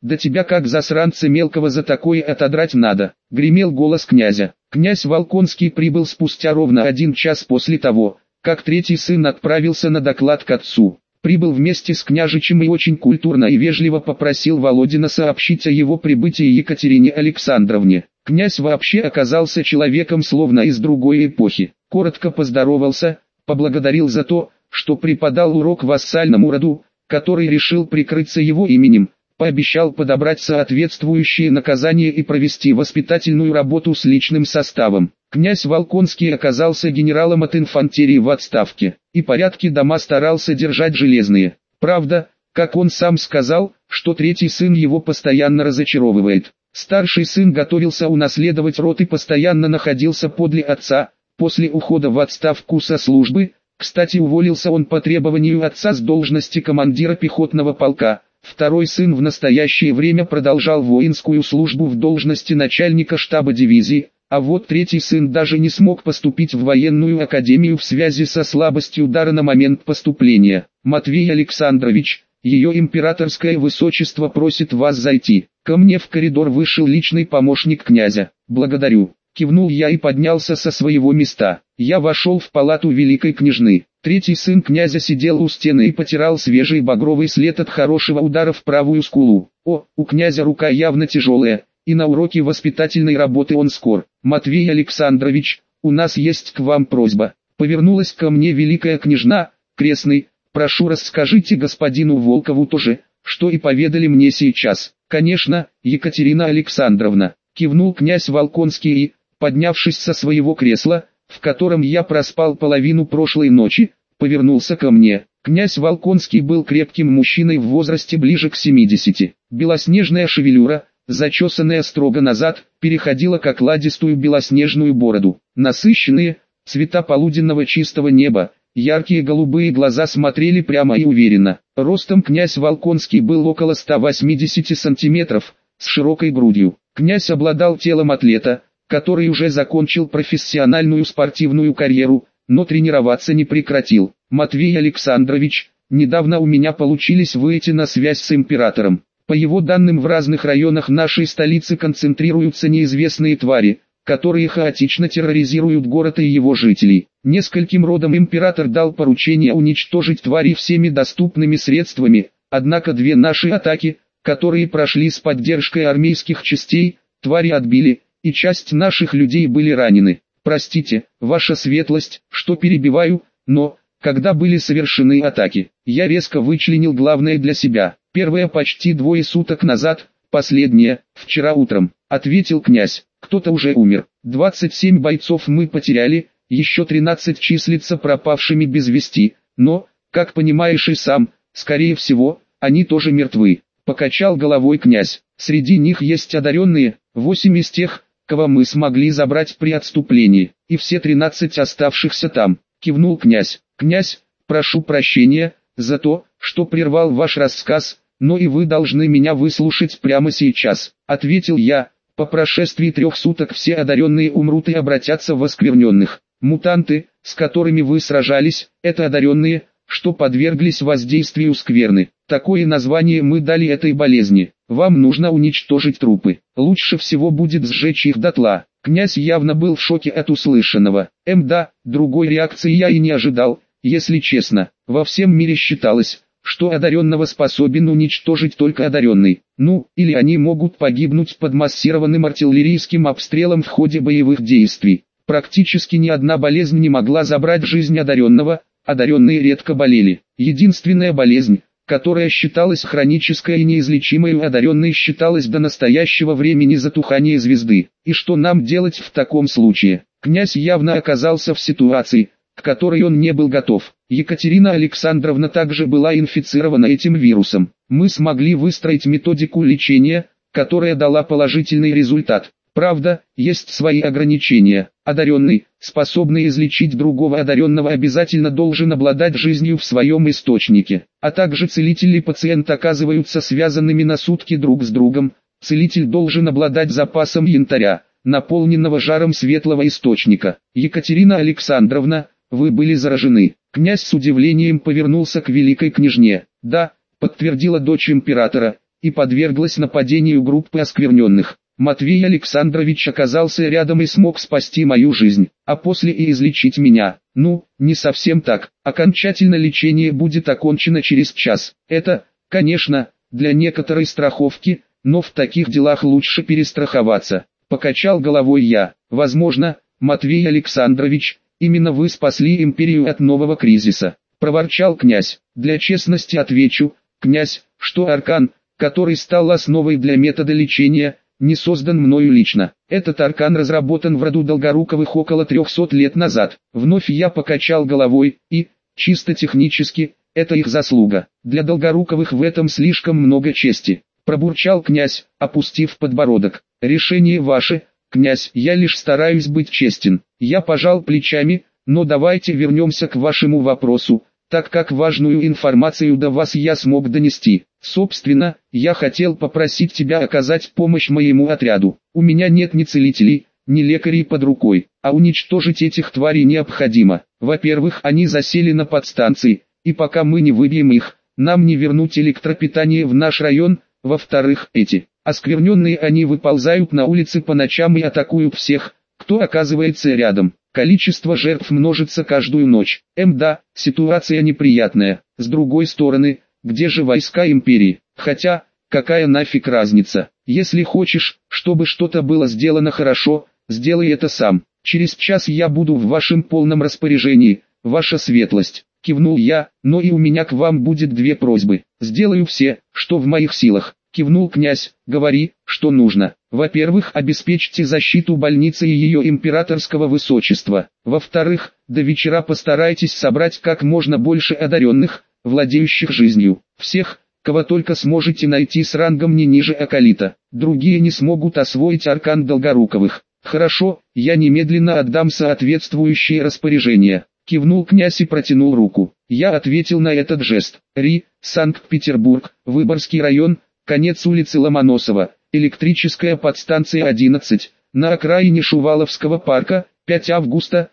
Да тебя как засранца мелкого за такое отодрать надо, гремел голос князя. Князь Волконский прибыл спустя ровно 1 час после того, как третий сын отправился на доклад к отцу. Прибыл вместе с княжичем и очень культурно и вежливо попросил Володина сообщить о его прибытии Екатерине Александровне. Князь вообще оказался человеком словно из другой эпохи. Коротко поздоровался, поблагодарил за то, что преподал урок вассальному роду, который решил прикрыться его именем, пообещал подобрать соответствующие наказания и провести воспитательную работу с личным составом. Князь Волконский оказался генералом от инфантерии в отставке, и порядки дома старался держать железные. Правда, как он сам сказал, что третий сын его постоянно разочаровывает. Старший сын готовился унаследовать род и постоянно находился подле отца. После ухода в отставку со службы, кстати, уволился он по требованию отца с должности командира пехотного полка. Второй сын в настоящее время продолжал воинскую службу в должности начальника штаба дивизии, а вот третий сын даже не смог поступить в военную академию в связи со слабостью дара на момент поступления. «Матвей Александрович, ее императорское высочество просит вас зайти». Ко мне в коридор вышел личный помощник князя. «Благодарю». Кивнул я и поднялся со своего места. Я вошел в палату великой княжны. Третий сын князя сидел у стены и потирал свежий багровый след от хорошего удара в правую скулу. У князя рука явно тяжелая, и на уроке воспитательной работы он скор. «Матвей Александрович, у нас есть к вам просьба». Повернулась ко мне великая княжна. «Крестный, прошу, расскажите господину Волкову то же, что и поведали мне сейчас». «Конечно, Екатерина Александровна», кивнул князь Волконский и, поднявшись со своего кресла, в котором я проспал половину прошлой ночи, повернулся ко мне. Князь Волконский был крепким мужчиной в возрасте ближе к 70. Белоснежная шевелюра, зачесанная строго назад, переходила к окладистую белоснежную бороду. Насыщенные, цвета полуденного чистого неба, яркие голубые глаза смотрели прямо и уверенно. Ростом князь Волконский был около 180 сантиметров, с широкой грудью. Князь обладал телом атлета, который уже закончил профессиональную спортивную карьеру, но тренироваться не прекратил. «Матвей Александрович, недавно у меня получились выйти на связь с императором. По его данным, в разных районах нашей столицы концентрируются неизвестные твари, которые хаотично терроризируют город и его жителей. Нескольким родам император дал поручение уничтожить твари всеми доступными средствами, однако две наши атаки, которые прошли с поддержкой армейских частей, твари отбили, и часть наших людей были ранены. Простите, ваша светлость, что перебиваю, но, когда были совершены атаки, я резко вычленил главное для себя. Первая почти 2 суток назад, последняя, вчера утром», ответил князь. «Кто-то уже умер. 27 бойцов мы потеряли, еще 13 числятся пропавшими без вести, но, как понимаешь и сам, скорее всего, они тоже мертвы». Покачал головой князь. «Среди них есть одаренные, 8 из тех, кого мы смогли забрать при отступлении, и все 13 оставшихся там», кивнул князь. «Князь, прошу прощения за то, что прервал ваш рассказ, но и вы должны меня выслушать прямо сейчас», ответил я. «По прошествии 3 суток все одаренные умрут и обратятся в оскверненных. Мутанты, с которыми вы сражались, это одаренные, что подверглись воздействию скверны. Такое название мы дали этой болезни. Вам нужно уничтожить трупы. Лучше всего будет сжечь их дотла». Князь явно был в шоке от услышанного. Да, другой реакции я и не ожидал, если честно. Во всем мире считалось, что одаренного способен уничтожить только одаренный. Или они могут погибнуть под массированным артиллерийским обстрелом в ходе боевых действий. Практически ни одна болезнь не могла забрать жизнь одаренного, одаренные редко болели. Единственная болезнь, которая считалась хронической и неизлечимой у одаренной, считалась до настоящего времени затухание звезды. И что нам делать в таком случае? Князь явно оказался в ситуации, к которой он не был готов. Екатерина Александровна также была инфицирована этим вирусом. Мы смогли выстроить методику лечения, которая дала положительный результат. Правда, есть свои ограничения. Одаренный, способный излечить другого одаренного, обязательно должен обладать жизнью в своем источнике. А также целитель и пациент оказываются связанными на сутки друг с другом. Целитель должен обладать запасом янтаря, наполненного жаром светлого источника. «Екатерина Александровна, вы были заражены». Князь с удивлением повернулся к великой княжне. «Да», подтвердила дочь императора, и подверглась нападению группы оскверненных. Матвей Александрович оказался рядом и смог спасти мою жизнь, а после и излечить меня. Ну, не совсем так. Окончательно лечение будет окончено через час. Это, конечно, для некоторой страховки, но в таких делах лучше перестраховаться. Покачал головой я. Возможно, Матвей Александрович, именно вы спасли империю от нового кризиса. Проворчал князь. Для честности отвечу, князь, что аркан, который стал основой для метода лечения, не создан мною лично. Этот аркан разработан в роду Долгоруковых около 300 лет назад. Вновь я покачал головой, и, чисто технически, это их заслуга. Для Долгоруковых в этом слишком много чести. Пробурчал князь, опустив подбородок. Решение ваше, князь, я лишь стараюсь быть честен. Я пожал плечами, но давайте вернемся к вашему вопросу, так как важную информацию до вас я смог донести. Собственно, я хотел попросить тебя оказать помощь моему отряду. У меня нет ни целителей, ни лекарей под рукой, а уничтожить этих тварей необходимо. Во-первых, они засели на подстанции, и пока мы не выбьем их, нам не вернуть электропитание в наш район. Во-вторых, эти оскверненные они выползают на улицы по ночам и атакуют всех, кто оказывается рядом. Количество жертв множится каждую ночь. Да, ситуация неприятная. С другой стороны, где же войска империи? Хотя, какая нафиг разница? Если хочешь, чтобы что-то было сделано хорошо, сделай это сам. Через час я буду в вашем полном распоряжении, ваша светлость. Кивнул я, но и у меня к вам будет две просьбы. Сделаю все, что в моих силах. Кивнул князь, говори, что нужно. Во-первых, обеспечьте защиту больницы и ее императорского высочества. Во-вторых, до вечера постарайтесь собрать как можно больше одаренных, владеющих жизнью. Всех, кого только сможете найти с рангом не ниже акалита. Другие не смогут освоить аркан Долгоруковых. Хорошо, я немедленно отдам соответствующие распоряжения. Кивнул князь и протянул руку. Я ответил на этот жест. Санкт-Петербург, Выборгский район, конец улицы Ломоносова, электрическая подстанция 11, на окраине Шуваловского парка, 5 августа,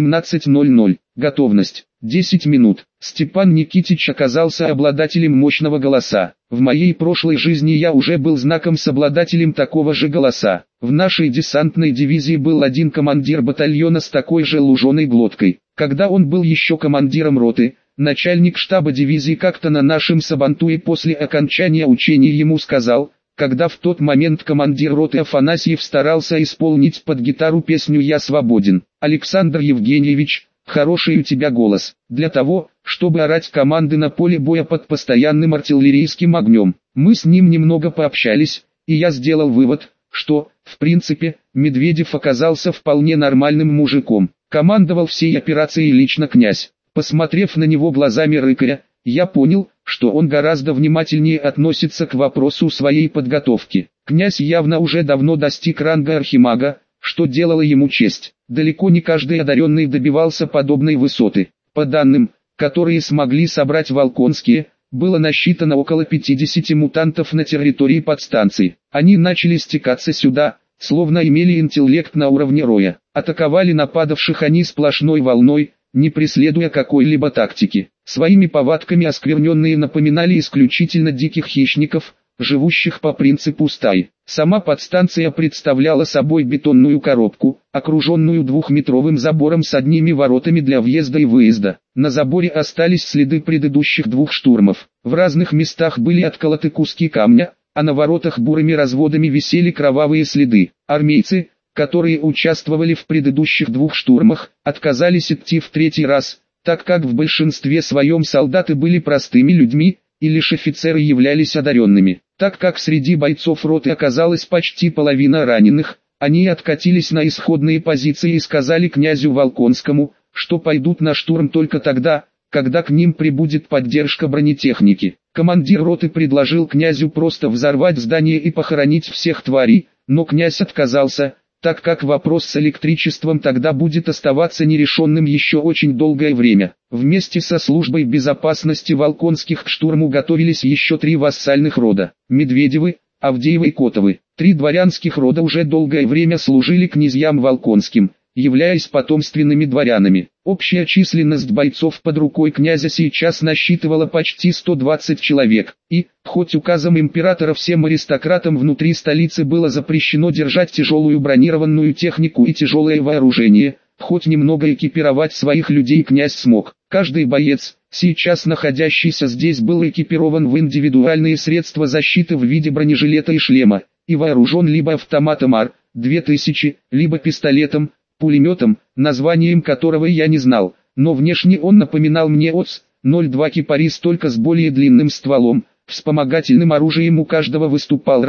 18:00. Готовность. 10 минут. Степан Никитич оказался обладателем мощного голоса. В моей прошлой жизни я уже был знаком с обладателем такого же голоса. В нашей десантной дивизии был один командир батальона с такой же луженой глоткой. Когда он был еще командиром роты, начальник штаба дивизии как-то на нашем сабантуе после окончания учений ему сказал, когда в тот момент командир роты Афанасьев старался исполнить под гитару песню «Я свободен». «Александр Евгеньевич, хороший у тебя голос, для того, чтобы орать команды на поле боя под постоянным артиллерийским огнем». Мы с ним немного пообщались, и я сделал вывод, что, в принципе, Медведев оказался вполне нормальным мужиком. Командовал всей операцией лично князь. Посмотрев на него глазами рыкаря, я понял, что он гораздо внимательнее относится к вопросу своей подготовки. Князь явно уже давно достиг ранга архимага, что делало ему честь. Далеко не каждый одаренный добивался подобной высоты. По данным, которые смогли собрать Волконские, было насчитано около 50 мутантов на территории подстанции. Они начали стекаться сюда, словно имели интеллект на уровне роя. Атаковали нападавших они сплошной волной, не преследуя какой-либо тактики. Своими повадками оскверненные напоминали исключительно диких хищников, живущих по принципу стаи. Сама подстанция представляла собой бетонную коробку, окруженную двухметровым забором с одними воротами для въезда и выезда. На заборе остались следы предыдущих двух штурмов. В разных местах были отколоты куски камня, а на воротах бурыми разводами висели кровавые следы. Армейцы, которые участвовали в предыдущих двух штурмах, отказались идти в третий раз, так как в большинстве своем солдаты были простыми людьми, и лишь офицеры являлись одаренными. Так как среди бойцов роты оказалась почти половина раненых, они откатились на исходные позиции и сказали князю Волконскому, что пойдут на штурм только тогда, когда к ним прибудет поддержка бронетехники. Командир роты предложил князю просто взорвать здание и похоронить всех тварей, но князь отказался, так как вопрос с электричеством тогда будет оставаться нерешенным еще очень долгое время. Вместе со службой безопасности Волконских к штурму готовились еще 3 вассальных рода – Медведевы, Авдеевы и Котовы. 3 дворянских рода уже долгое время служили князьям Волконским, являясь потомственными дворянами. Общая численность бойцов под рукой князя сейчас насчитывала почти 120 человек, и, хоть указом императора всем аристократам внутри столицы было запрещено держать тяжелую бронированную технику и тяжелое вооружение, хоть немного экипировать своих людей князь смог. Каждый боец, сейчас находящийся здесь, был экипирован в индивидуальные средства защиты в виде бронежилета и шлема, и вооружен либо автоматом АР-2000, либо пистолетом, пулеметом, названием которого я не знал, но внешне он напоминал мне ОЦ-02 «Кипарис», только с более длинным стволом. Вспомогательным оружием у каждого выступал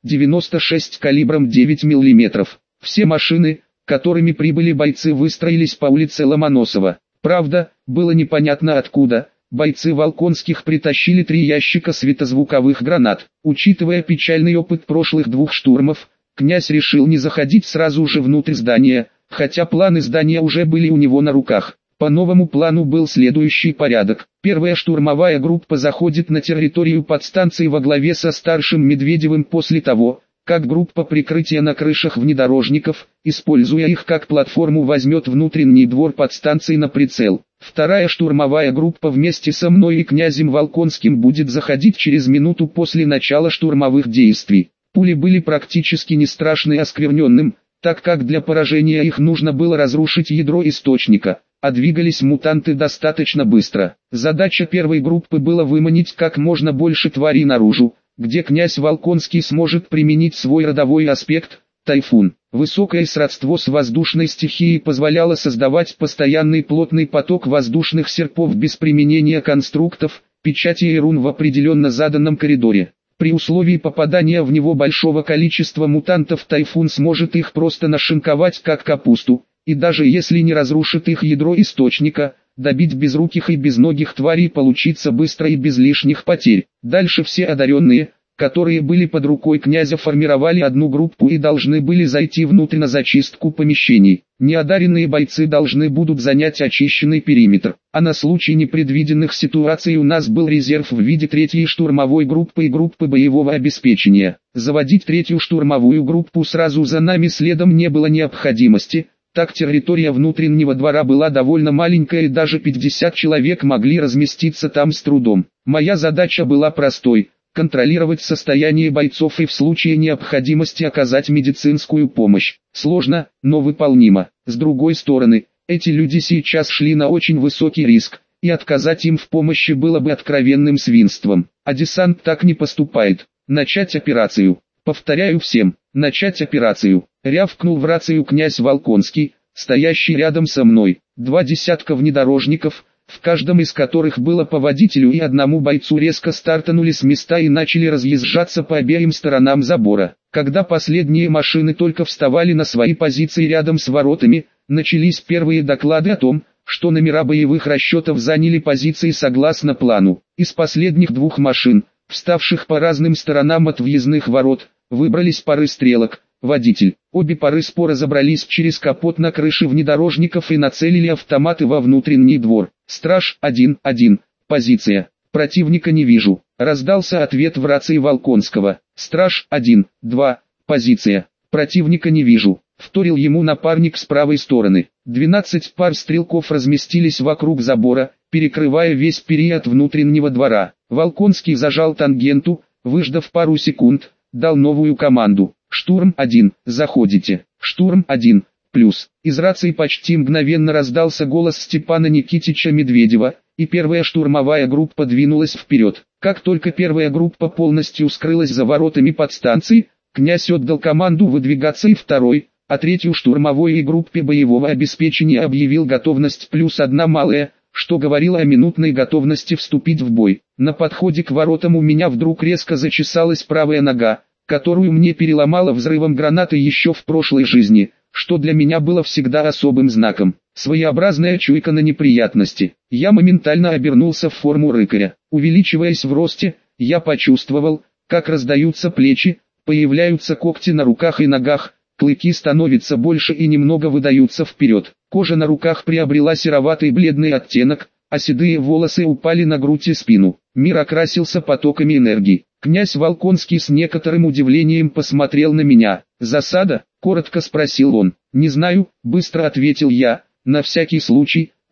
РАП-96 калибром 9 мм. Все машины, которыми прибыли бойцы, выстроились по улице Ломоносова. Правда, было непонятно откуда. Бойцы Волконских притащили 3 ящика светозвуковых гранат. Учитывая печальный опыт прошлых 2 штурмов, князь решил не заходить сразу же внутрь здания, хотя планы здания уже были у него на руках. По новому плану был следующий порядок. Первая штурмовая группа заходит на территорию подстанции во главе со старшим Медведевым после того, как группа прикрытия на крышах внедорожников, используя их как платформу, возьмет внутренний двор подстанции на прицел. Вторая штурмовая группа вместе со мной и князем Волконским будет заходить через минуту после начала штурмовых действий. Пули были практически не страшны оскверненным, так как для поражения их нужно было разрушить ядро источника, а двигались мутанты достаточно быстро. Задача первой группы была выманить как можно больше тварей наружу, где князь Волконский сможет применить свой родовой аспект – тайфун. Высокое сродство с воздушной стихией позволяло создавать постоянный плотный поток воздушных серпов без применения конструктов, печати и рун в определенно заданном коридоре. При условии попадания в него большого количества мутантов, тайфун сможет их просто нашинковать как капусту, и даже если не разрушит их ядро источника, добить безруких и безногих тварей получится быстро и без лишних потерь. Дальше все одаренные, которые были под рукой князя, формировали одну группу и должны были зайти внутрь на зачистку помещений. Неодаренные бойцы должны будут занять очищенный периметр, а на случай непредвиденных ситуаций у нас был резерв в виде 3-й штурмовой группы и группы боевого обеспечения. Заводить 3-ю штурмовую группу сразу за нами следом не было необходимости, так территория внутреннего двора была довольно маленькая и даже 50 человек могли разместиться там с трудом. Моя задача была простой – контролировать состояние бойцов и в случае необходимости оказать медицинскую помощь. Сложно, но выполнимо. С другой стороны, эти люди сейчас шли на очень высокий риск, и отказать им в помощи было бы откровенным свинством. А десант так не поступает. Начать операцию. Повторяю всем, начать операцию. Рявкнул в рацию князь Волконский, стоящий рядом со мной. 2 десятка внедорожников, в каждом из которых было по водителю и одному бойцу, резко стартанули с места и начали разъезжаться по обеим сторонам забора. Когда последние машины только вставали на свои позиции рядом с воротами, начались первые доклады о том, что номера боевых расчетов заняли позиции согласно плану. Из последних 2 машин, вставших по разным сторонам от въездных ворот, выбрались пары стрелок, водитель. Обе пары споро забрались через капот на крыше внедорожников и нацелили автоматы во внутренний двор. «Страж, 1-1, позиция. Противника не вижу», — раздался ответ в рации Волконского. «Страж, 1-2, позиция. Противника не вижу», — вторил ему напарник с правой стороны. 12 пар стрелков разместились вокруг забора, перекрывая весь период внутреннего двора. Волконский зажал тангенту, выждав пару секунд, дал новую команду. «Штурм-1, заходите». «Штурм-1, плюс». Из рации почти мгновенно раздался голос Степана Никитича Медведева, и первая штурмовая группа двинулась вперед. Как только первая группа полностью скрылась за воротами подстанции, князь отдал команду выдвигаться и второй, а 3-ю штурмовой и группе боевого обеспечения объявил готовность +1 малая, что говорило о минутной готовности вступить в бой. На подходе к воротам у меня вдруг резко зачесалась правая нога, которую мне переломало взрывом гранаты еще в прошлой жизни, что для меня было всегда особым знаком. Своеобразная чуйка на неприятности. Я моментально обернулся в форму рыкаря. Увеличиваясь в росте, я почувствовал, как раздаются плечи, появляются когти на руках и ногах, клыки становятся больше и немного выдаются вперед. Кожа на руках приобрела сероватый бледный оттенок, а седые волосы упали на грудь и спину. Мир окрасился потоками энергии. Князь Волконский с некоторым удивлением посмотрел на меня. «Засада?» – коротко спросил он. «Не знаю», – быстро ответил я. «На всякий случай,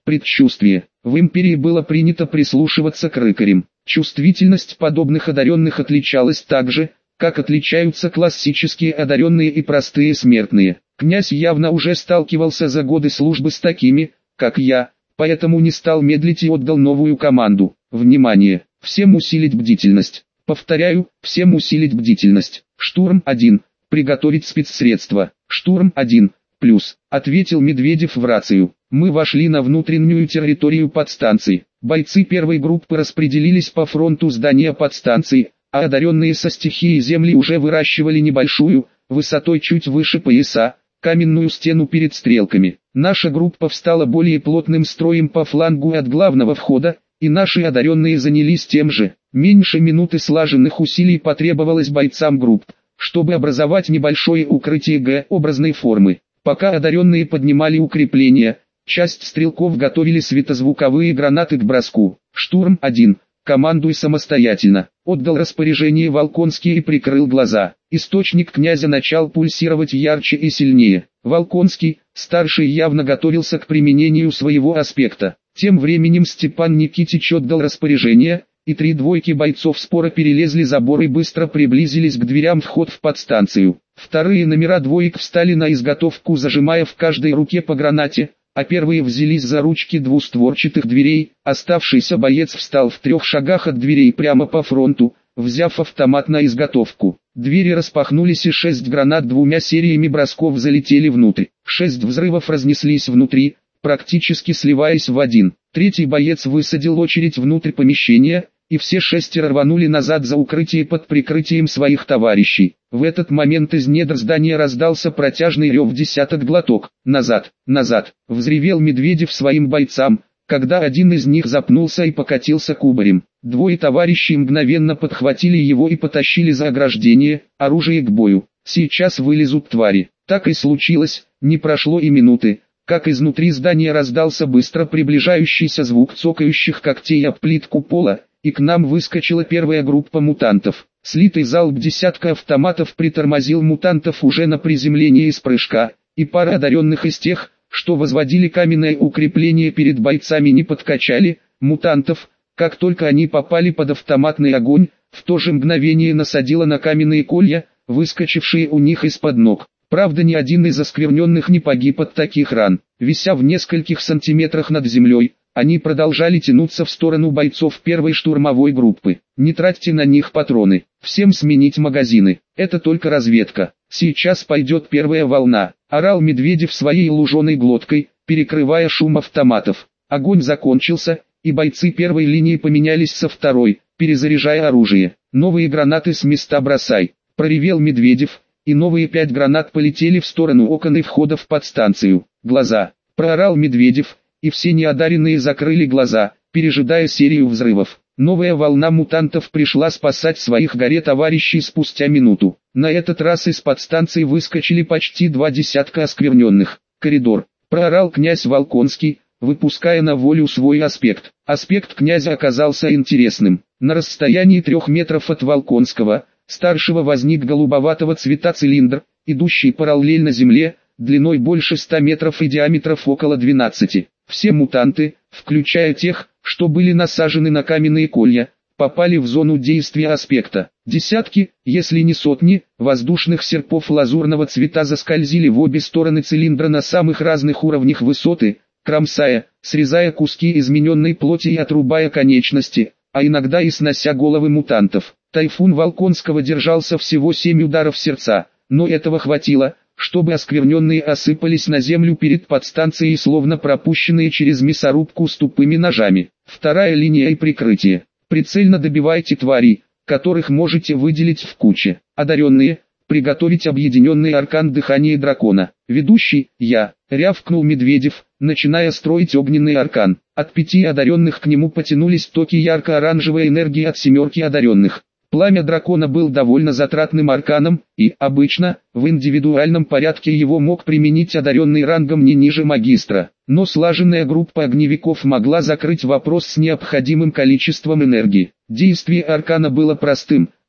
Предчувствие. В империи было принято прислушиваться к рыкарям. Чувствительность подобных одаренных отличалась так же, как отличаются классические одаренные и простые смертные. Князь явно уже сталкивался за годы службы с такими, как я, поэтому не стал медлить и отдал новую команду. Внимание! Всем усилить бдительность. Повторяю, всем усилить бдительность. Штурм 1. Приготовить спецсредства. Штурм 1. Плюс, ответил Медведев в рацию. Мы вошли на внутреннюю территорию подстанции. Бойцы первой группы распределились по фронту здания подстанции, а одаренные со стихией земли уже выращивали небольшую, высотой чуть выше пояса, каменную стену перед стрелками. Наша группа встала более плотным строем по флангу от главного входа, и наши одаренные занялись тем же. Меньше минуты слаженных усилий потребовалось бойцам групп, чтобы образовать небольшое укрытие Г-образной формы. Пока одаренные поднимали укрепления, часть стрелков готовили светозвуковые гранаты к броску. Штурм 1. Командуй самостоятельно. Отдал распоряжение Волконский и прикрыл глаза. Источник князя начал пульсировать ярче и сильнее. Волконский, старший, явно готовился к применению своего аспекта. Тем временем Степан Никитич отдал распоряжение, и 3 двойки бойцов спора перелезли забор и быстро приблизились к дверям вход в подстанцию. Вторые номера двоек встали на изготовку, зажимая в каждой руке по гранате, а первые взялись за ручки двустворчатых дверей. Оставшийся боец встал в 3 шагах от дверей прямо по фронту, взяв автомат на изготовку. Двери распахнулись, и 6 гранат 2 сериями бросков залетели внутрь. 6 взрывов разнеслись внутри, практически сливаясь в один. Третий боец высадил очередь внутрь помещения, и все 6 рванули назад за укрытие под прикрытием своих товарищей. В этот момент из недр здания раздался протяжный рев, десяток глоток. «Назад! Назад!» — взревел Медведев своим бойцам, когда один из них запнулся и покатился кубарем. 2 товарищей мгновенно подхватили его и потащили за ограждение, оружие к бою. «Сейчас вылезут твари». Так и случилось, не прошло и минуты, как изнутри здания раздался быстро приближающийся звук цокающих когтей об плитку пола, и к нам выскочила первая группа мутантов. Слитый залп десятка автоматов притормозил мутантов уже на приземлении из прыжка, и пара одаренных из тех, что возводили каменное укрепление перед бойцами, не подкачали мутантов. Как только они попали под автоматный огонь, в то же мгновение насадило на каменные колья, выскочившие у них из-под ног. Правда, ни один из оскверненных не погиб от таких ран. Вися в нескольких сантиметрах над землей, они продолжали тянуться в сторону бойцов первой штурмовой группы. «Не тратьте на них патроны. Всем сменить магазины. Это только разведка. Сейчас пойдет первая волна», — орал Медведев своей луженой глоткой, перекрывая шум автоматов. Огонь закончился, и бойцы первой линии поменялись со второй, перезаряжая оружие. «Новые гранаты с места бросай», — проревел Медведев, и новые 5 гранат полетели в сторону окон и входа в подстанцию. «Глаза!» — проорал Медведев, и все неодаренные закрыли глаза, пережидая серию взрывов. Новая волна мутантов пришла спасать своих горе-товарищей спустя минуту. На этот раз из подстанции выскочили почти 2 десятка оскверненных. «Коридор!» — проорал князь Волконский, выпуская на волю свой аспект. Аспект князя оказался интересным. На расстоянии 3 метров от Волконского, старшего, возник голубоватого цвета цилиндр, идущий параллельно земле, длиной больше 100 метров и диаметров около 12. Все мутанты, включая тех, что были насажены на каменные колья, попали в зону действия аспекта. Десятки, если не сотни, воздушных серпов лазурного цвета заскользили в обе стороны цилиндра на самых разных уровнях высоты, кромсая, срезая куски измененной плоти и отрубая конечности, а иногда и снося головы мутантов. Тайфун Волконского держался всего 7 ударов сердца, но этого хватило, чтобы оскверненные осыпались на землю перед подстанцией, словно пропущенные через мясорубку с тупыми ножами. Вторая линия и прикрытие. Прицельно добивайте тварей, которых можете выделить в куче. Одаренные, приготовить объединенный аркан дыхания дракона. Ведущий, я, рявкнул Медведев, начиная строить огненный аркан. От 5 одаренных к нему потянулись токи ярко-оранжевой энергии от 7 одаренных. Пламя дракона был довольно затратным арканом, и, обычно, в индивидуальном порядке его мог применить одаренный рангом не ниже магистра. Но слаженная группа огневиков могла закрыть вопрос с необходимым количеством энергии. Действие аркана было простым,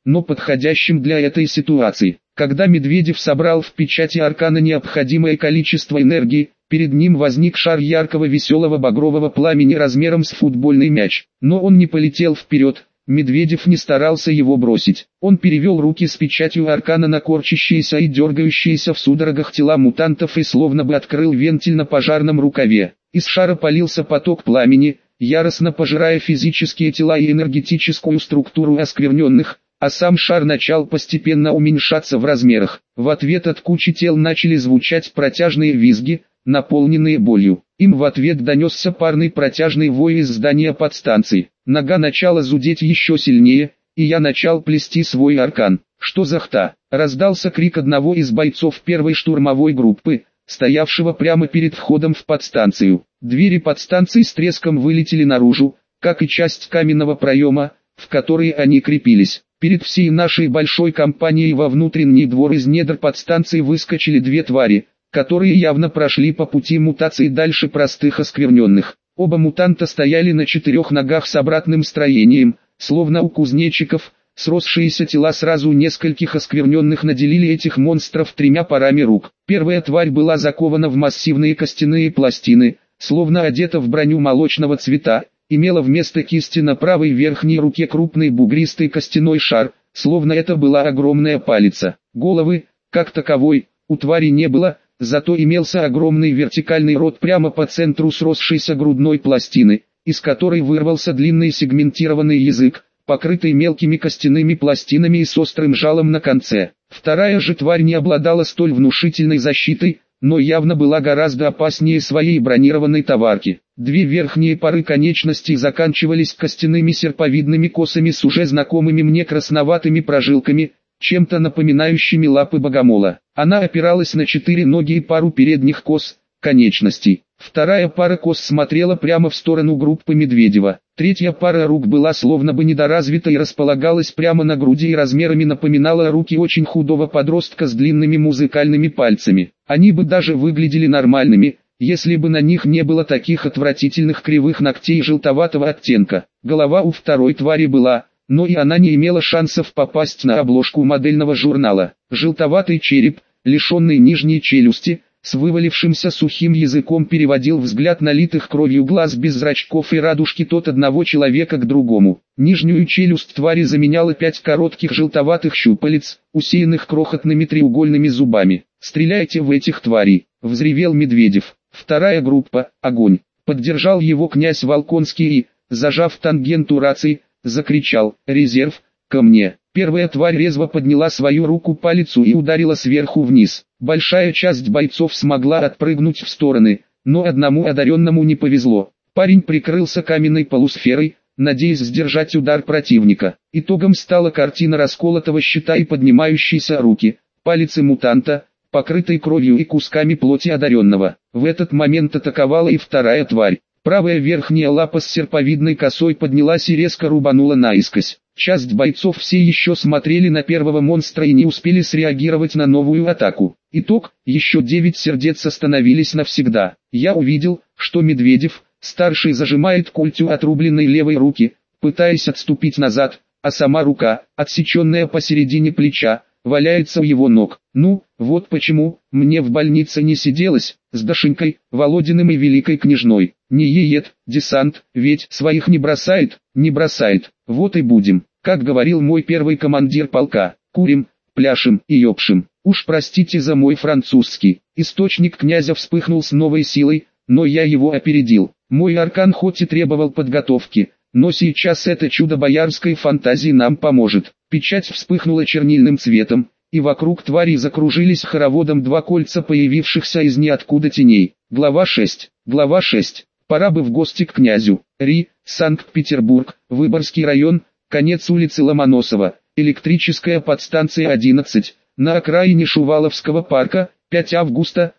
но подходящим для этой ситуации. Когда Медведев собрал в печати аркана необходимое количество энергии, перед ним возник шар яркого веселого багрового пламени размером с футбольный мяч. Но он не полетел вперед, Медведев не старался его бросить. Он перевел руки с печатью аркана на корчащиеся и дергающиеся в судорогах тела мутантов и словно бы открыл вентиль на пожарном рукаве. Из шара полился поток пламени, яростно пожирая физические тела и энергетическую структуру оскверненных, а сам шар начал постепенно уменьшаться в размерах. В ответ от кучи тел начали звучать протяжные визги, наполненные болью. Им в ответ донесся парный протяжный вой из здания подстанции. Нога начала зудеть еще сильнее, и я начал плести свой аркан. «Что за хта?» — раздался крик одного из бойцов первой штурмовой группы, стоявшего прямо перед входом в подстанцию. Двери подстанции с треском вылетели наружу, как и часть каменного проема, в который они крепились. Перед всей нашей большой компанией во внутренний двор из недр подстанции выскочили две твари, которые явно прошли по пути мутации дальше простых оскверненных. Оба мутанта стояли на четырех ногах с обратным строением, словно у кузнечиков. Сросшиеся тела сразу нескольких оскверненных наделили этих монстров тремя парами рук. Первая тварь была закована в массивные костяные пластины, словно одета в броню молочного цвета, имела вместо кисти на правой верхней руке крупный бугристый костяной шар, словно это была огромная палица. Головы, как таковой, у твари не было, зато имелся огромный вертикальный рот прямо по центру сросшейся грудной пластины, из которой вырвался длинный сегментированный язык, покрытый мелкими костяными пластинами и с острым жалом на конце. Вторая же тварь не обладала столь внушительной защитой, но явно была гораздо опаснее своей бронированной товарки. Две верхние пары конечностей заканчивались костяными серповидными косами с уже знакомыми мне красноватыми прожилками, чем-то напоминающими лапы богомола. Она опиралась на четыре ноги и пару передних кос, конечностей. Вторая пара кос смотрела прямо в сторону группы Медведева. Третья пара рук была словно бы недоразвита и располагалась прямо на груди и размерами напоминала руки очень худого подростка с длинными музыкальными пальцами. Они бы даже выглядели нормальными, если бы на них не было таких отвратительных кривых ногтей желтоватого оттенка. Голова у второй твари была, но и она не имела шансов попасть на обложку модельного журнала. Желтоватый череп, лишенный нижней челюсти, с вывалившимся сухим языком переводил взгляд налитых кровью глаз без зрачков и радужки от одного человека к другому. Нижнюю челюсть твари заменяла 5 коротких желтоватых щупалец, усеянных крохотными треугольными зубами. «Стреляйте в этих тварей!» — взревел Медведев. Вторая группа — огонь. Поддержал его князь Волконский и, зажав тангенту рации, закричал: «Резерв, ко мне!» Первая тварь резво подняла свою руку по лицу и ударила сверху вниз. Большая часть бойцов смогла отпрыгнуть в стороны, но одному одаренному не повезло. Парень прикрылся каменной полусферой, надеясь сдержать удар противника. Итогом стала картина расколотого щита и поднимающейся руки, палицы мутанта, покрытой кровью и кусками плоти одаренного. В этот момент атаковала и вторая тварь. Правая верхняя лапа с серповидной косой поднялась и резко рубанула наискось. Часть бойцов все еще смотрели на первого монстра и не успели среагировать на новую атаку. Итог: еще 9 сердец остановились навсегда. Я увидел, что Медведев, старший, зажимает культю отрубленной левой руки, пытаясь отступить назад, а сама рука, отсеченная посередине плеча, валяется у его ног. Ну, вот почему мне в больнице не сиделось, с Дашенькой, Володиным и Великой Княжной. Не еет, десант, ведь своих не бросает, не бросает. Вот и будем, как говорил мой первый командир полка, курим, пляшем и ёпшим. Уж простите за мой французский. Источник князя вспыхнул с новой силой, но я его опередил. Мой аркан хоть и требовал подготовки, но сейчас это чудо боярской фантазии нам поможет. Печать вспыхнула чернильным цветом, и вокруг тварей закружились хороводом 2 кольца появившихся из ниоткуда теней. Глава 6. Глава 6. Пора бы в гости к князю. Ри, Санкт-Петербург, Выборгский район, конец улицы Ломоносова, электрическая подстанция 11, на окраине Шуваловского парка, 5 августа,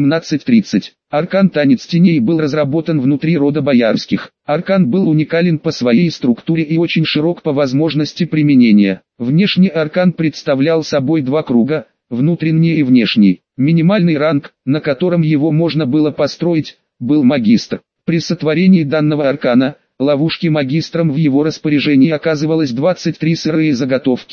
18:30. Аркан «Танец теней» был разработан внутри рода Боярских. Аркан был уникален по своей структуре и очень широк по возможности применения. Внешний аркан представлял собой 2 круга, внутренний и внешний. Минимальный ранг, на котором его можно было построить, был магистр. При сотворении данного аркана, ловушки магистром в его распоряжении оказывалось 23 сырые заготовки,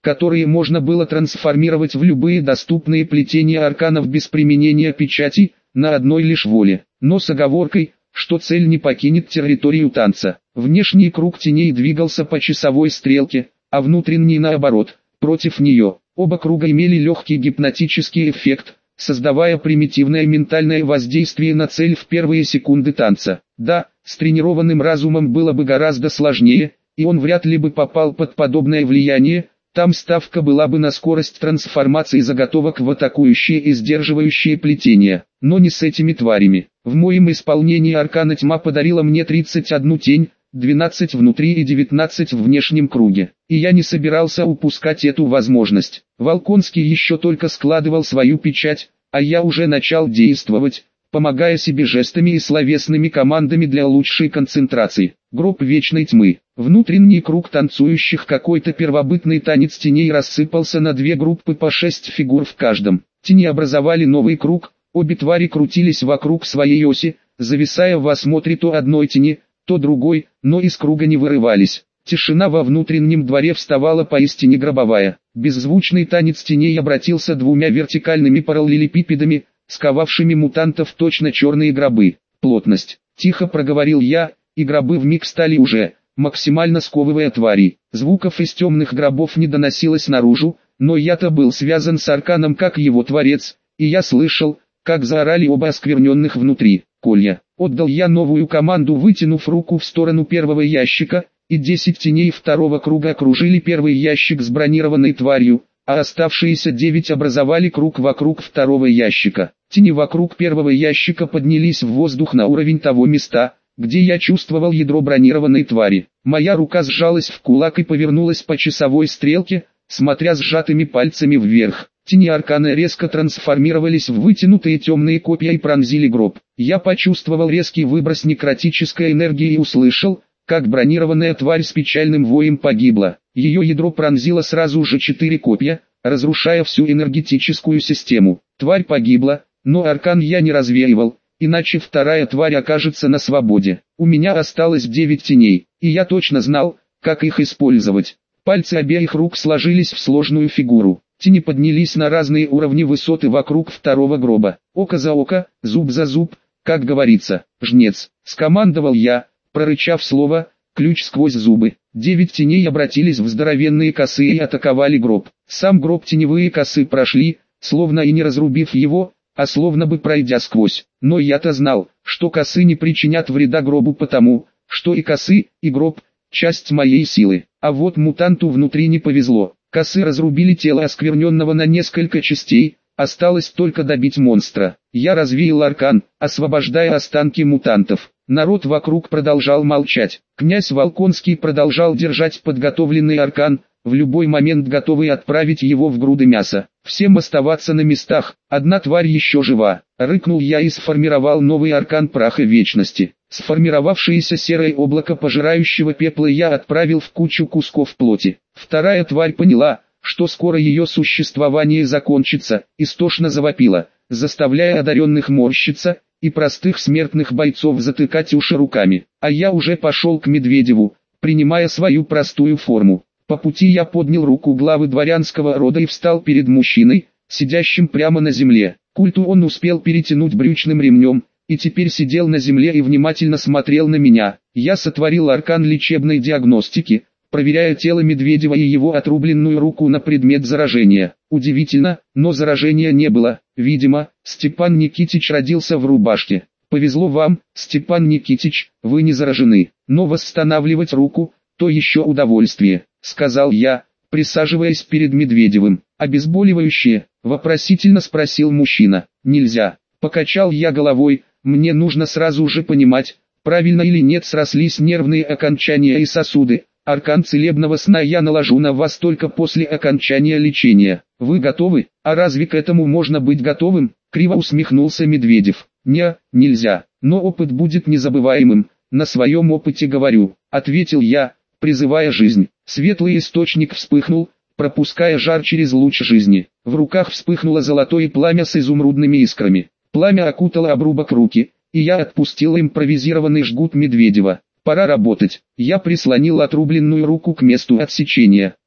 которые можно было трансформировать в любые доступные плетения арканов без применения печати, на одной лишь воле, но с оговоркой, что цель не покинет территорию танца. Внешний круг теней двигался по часовой стрелке, а внутренний наоборот, против нее. Оба круга имели легкий гипнотический эффект, создавая примитивное ментальное воздействие на цель в первые секунды танца. Да, с тренированным разумом было бы гораздо сложнее, и он вряд ли бы попал под подобное влияние. Там ставка была бы на скорость трансформации заготовок в атакующие и сдерживающие плетения, но не с этими тварями. В моем исполнении аркана тьма подарила мне 31 тень, 12 внутри и 19 в внешнем круге, и я не собирался упускать эту возможность. Волконский еще только складывал свою печать, а я уже начал действовать, помогая себе жестами и словесными командами для лучшей концентрации. Гроб вечной тьмы. Внутренний круг танцующих, какой-то первобытный танец теней, рассыпался на две группы по 6 фигур в каждом. Тени образовали новый круг, обе твари крутились вокруг своей оси, зависая в осмотре то одной тени, то другой, но из круга не вырывались. Тишина во внутреннем дворе вставала поистине гробовая. Беззвучный танец теней обратился двумя вертикальными параллелепипедами, сковавшими мутантов точно черные гробы. Плотность. Тихо проговорил я, и гробы вмиг стали уже, максимально сковывая тварей. Звуков из темных гробов не доносилось наружу, но я-то был связан с арканом как его творец, и я слышал, как заорали оба оскверненных внутри. Колья. Отдал я новую команду, вытянув руку в сторону первого ящика, и 10 теней второго круга окружили первый ящик с бронированной тварью, а оставшиеся 9 образовали круг вокруг второго ящика. Тени вокруг первого ящика поднялись в воздух на уровень того места, где я чувствовал ядро бронированной твари. Моя рука сжалась в кулак и повернулась по часовой стрелке, смотря сжатыми пальцами вверх. Тени аркана резко трансформировались в вытянутые темные копья и пронзили гроб. Я почувствовал резкий выброс некротической энергии и услышал, как бронированная тварь с печальным воем погибла. Ее ядро пронзило сразу же 4 копья, разрушая всю энергетическую систему. Тварь погибла, но аркан я не развеивал, иначе вторая тварь окажется на свободе. У меня осталось 9 теней, и я точно знал, как их использовать. Пальцы обеих рук сложились в сложную фигуру. Тени поднялись на разные уровни высоты вокруг второго гроба. Око за око, зуб за зуб, как говорится. «Жнец», — скомандовал я, прорычав слово «ключ» сквозь зубы. 9 теней обратились в здоровенные косы и атаковали гроб. Сам гроб теневые косы прошли, словно и не разрубив его, а словно бы пройдя сквозь. Но я-то знал, что косы не причинят вреда гробу потому, что и косы, и гроб — часть моей силы. А вот мутанту внутри не повезло. Косы разрубили тело оскверненного на несколько частей, осталось только добить монстра. Я развеял аркан, освобождая останки мутантов. Народ вокруг продолжал молчать. Князь Волконский продолжал держать подготовленный аркан, в любой момент готовый отправить его в груды мяса. Всем оставаться на местах, одна тварь еще жива. Рыкнул я и сформировал новый аркан праха вечности. Сформировавшееся серое облако пожирающего пепла я отправил в кучу кусков плоти. Вторая тварь поняла, что скоро ее существование закончится, истошно завопила, заставляя одаренных морщиться, и простых смертных бойцов затыкать уши руками. А я уже пошел к Медведеву, принимая свою простую форму. По пути я поднял руку главы дворянского рода и встал перед мужчиной, сидящим прямо на земле. Культу он успел перетянуть брючным ремнем, и теперь сидел на земле и внимательно смотрел на меня. Я сотворил аркан лечебной диагностики, проверяя тело Медведева и его отрубленную руку на предмет заражения. Удивительно, но заражения не было. Видимо, Степан Никитич родился в рубашке. Повезло вам, Степан Никитич, вы не заражены. Но восстанавливать руку – то еще удовольствие, сказал я, присаживаясь перед Медведевым. Обезболивающее? Вопросительно спросил мужчина. Нельзя. Покачал я головой, мне нужно сразу же понимать, правильно или нет срослись нервные окончания и сосуды. Аркан целебного сна я наложу на вас только после окончания лечения. Вы готовы? А разве к этому можно быть готовым? Криво усмехнулся Медведев. Нельзя. Но опыт будет незабываемым. На своем опыте говорю, ответил я, призывая жизнь. Светлый источник вспыхнул, пропуская жар через луч жизни. В руках вспыхнуло золотое пламя с изумрудными искрами. Пламя окутало обрубок руки, и я отпустил импровизированный жгут Медведева. Пора работать. Я прислонил отрубленную руку к месту отсечения.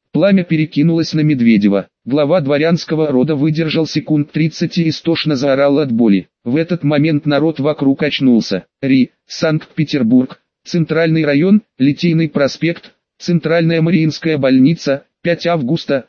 Пламя перекинулось на Медведева. Глава дворянского рода выдержал секунд 30 и истошно заорал от боли. В этот момент народ вокруг очнулся. Санкт-Петербург, Центральный район, Литейный проспект, Центральная Мариинская больница, 5 августа,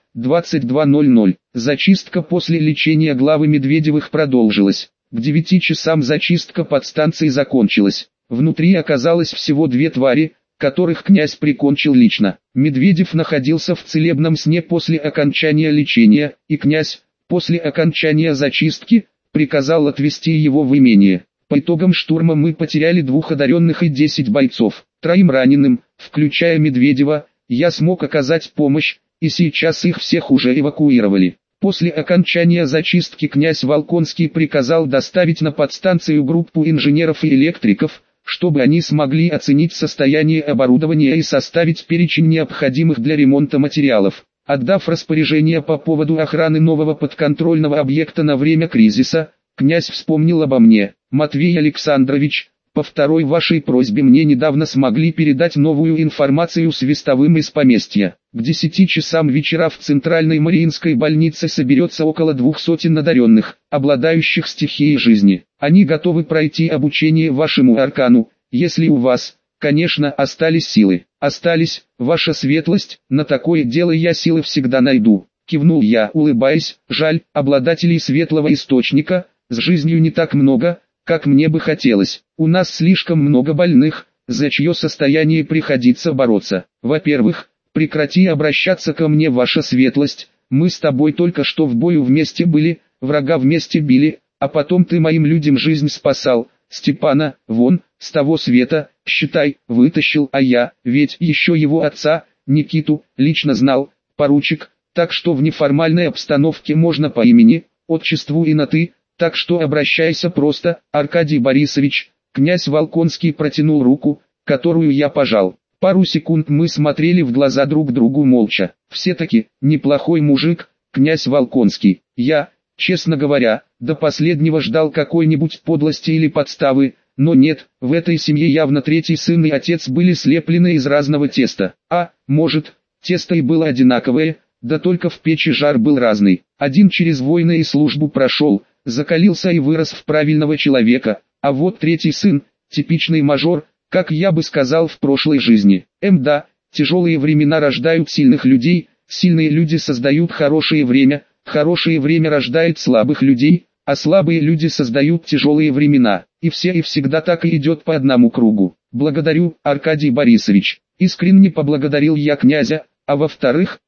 22:00. Зачистка после лечения главы Медведевых продолжилась. К 9 часам зачистка подстанции закончилась. Внутри оказалось всего 2 твари, которых князь прикончил лично. Медведев находился в целебном сне после окончания лечения, и князь, после окончания зачистки, приказал отвезти его в имение. По итогам штурма мы потеряли 2 одаренных и 10 бойцов. 3 раненым, включая Медведева, я смог оказать помощь, и сейчас их всех уже эвакуировали. После окончания зачистки князь Волконский приказал доставить на подстанцию группу инженеров и электриков, чтобы они смогли оценить состояние оборудования и составить перечень необходимых для ремонта материалов. Отдав распоряжение по поводу охраны нового подконтрольного объекта на время кризиса, князь вспомнил обо мне. Матвей Александрович, по второй вашей просьбе мне недавно смогли передать новую информацию свистовым из поместья. К 10 часам вечера в Центральной Мариинской больнице соберется около 200 одаренных, обладающих стихией жизни. Они готовы пройти обучение вашему аркану, если у вас, конечно, остались силы. Остались, ваша светлость, на такое дело я силы всегда найду. Кивнул я, улыбаясь. Жаль, обладателей светлого источника, с жизнью не так много, как мне бы хотелось. У нас слишком много больных, за чье состояние приходится бороться. Во-первых, прекрати обращаться ко мне, ваша светлость, мы с тобой только что в бою вместе были, врага вместе били, а потом ты моим людям жизнь спасал, Степана, вон, с того света, считай, вытащил, а я, ведь еще его отца, Никиту, лично знал, поручик, так что в неформальной обстановке можно по имени, отчеству и на «ты», так что обращайся просто, Аркадий Борисович. Князь Волконский протянул руку, которую я пожал. Пару секунд мы смотрели в глаза друг другу молча. Все-таки, неплохой мужик, князь Волконский. Я, честно говоря, до последнего ждал какой-нибудь подлости или подставы, но нет, в этой семье явно третий сын и отец были слеплены из разного теста. А, может, тесто и было одинаковое, да только в печи жар был разный. Один через войны и службу прошел, закалился и вырос в правильного человека, а вот третий сын, типичный мажор, как я бы сказал в прошлой жизни. Да, тяжелые времена рождают сильных людей, сильные люди создают хорошее время рождает слабых людей, а слабые люди создают тяжелые времена, и все и всегда так и идет по одному кругу. Благодарю, Аркадий Борисович, искренне поблагодарил я князя, а во-вторых,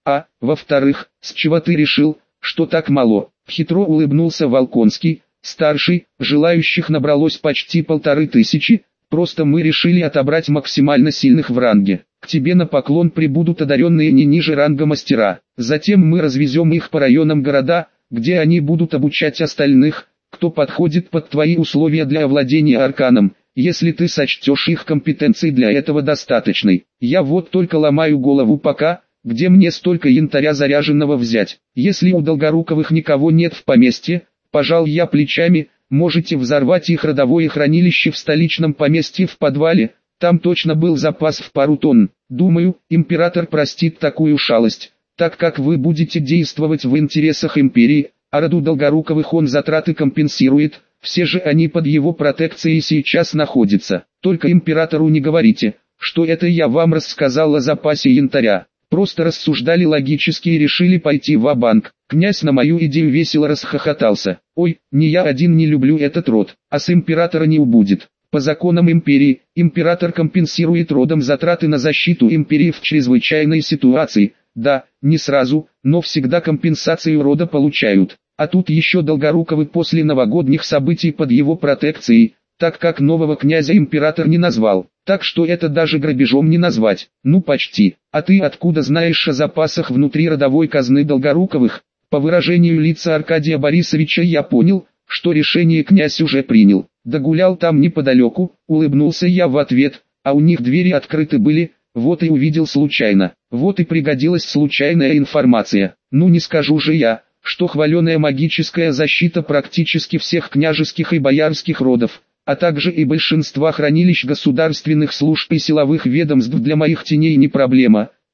с чего ты решил, что так мало? Хитро улыбнулся Волконский, старший, желающих набралось почти 1500, просто мы решили отобрать максимально сильных в ранге. К тебе на поклон прибудут одаренные не ниже ранга мастера, затем мы развезем их по районам города, где они будут обучать остальных, кто подходит под твои условия для овладения арканом, если ты сочтешь их компетенции для этого достаточной. Я вот только ломаю голову пока, где мне столько янтаря заряженного взять. Если у Долгоруковых никого нет в поместье, пожал я плечами, можете взорвать их родовое хранилище в столичном поместье в подвале, там точно был запас в пару тонн. Думаю, император простит такую шалость, так как вы будете действовать в интересах империи, а роду Долгоруковых он затраты компенсирует, все же они под его протекцией сейчас находятся. Только императору не говорите, что это я вам рассказал о запасе янтаря. Просто рассуждали логически и решили пойти ва-банк. Князь на мою идею весело расхохотался. Ой, не я один не люблю этот род, а с императора не убудет. По законам империи, император компенсирует родам затраты на защиту империи в чрезвычайной ситуации. Да, не сразу, но всегда компенсацию рода получают. А тут еще Долгоруковы после новогодних событий под его протекцией, так как нового князя император не назвал. Так что это даже грабежом не назвать. Ну почти. А ты откуда знаешь о запасах внутри родовой казны Долгоруковых? По выражению лица Аркадия Борисовича я понял, что решение князь уже принял. Догулял там неподалеку, улыбнулся я в ответ, а у них двери открыты были, вот и увидел случайно. Вот и пригодилась случайная информация. Ну не скажу же я, что хваленая магическая защита практически всех княжеских и боярских родов, а также и большинства хранилищ государственных служб и силовых ведомств для моих теней не проблема.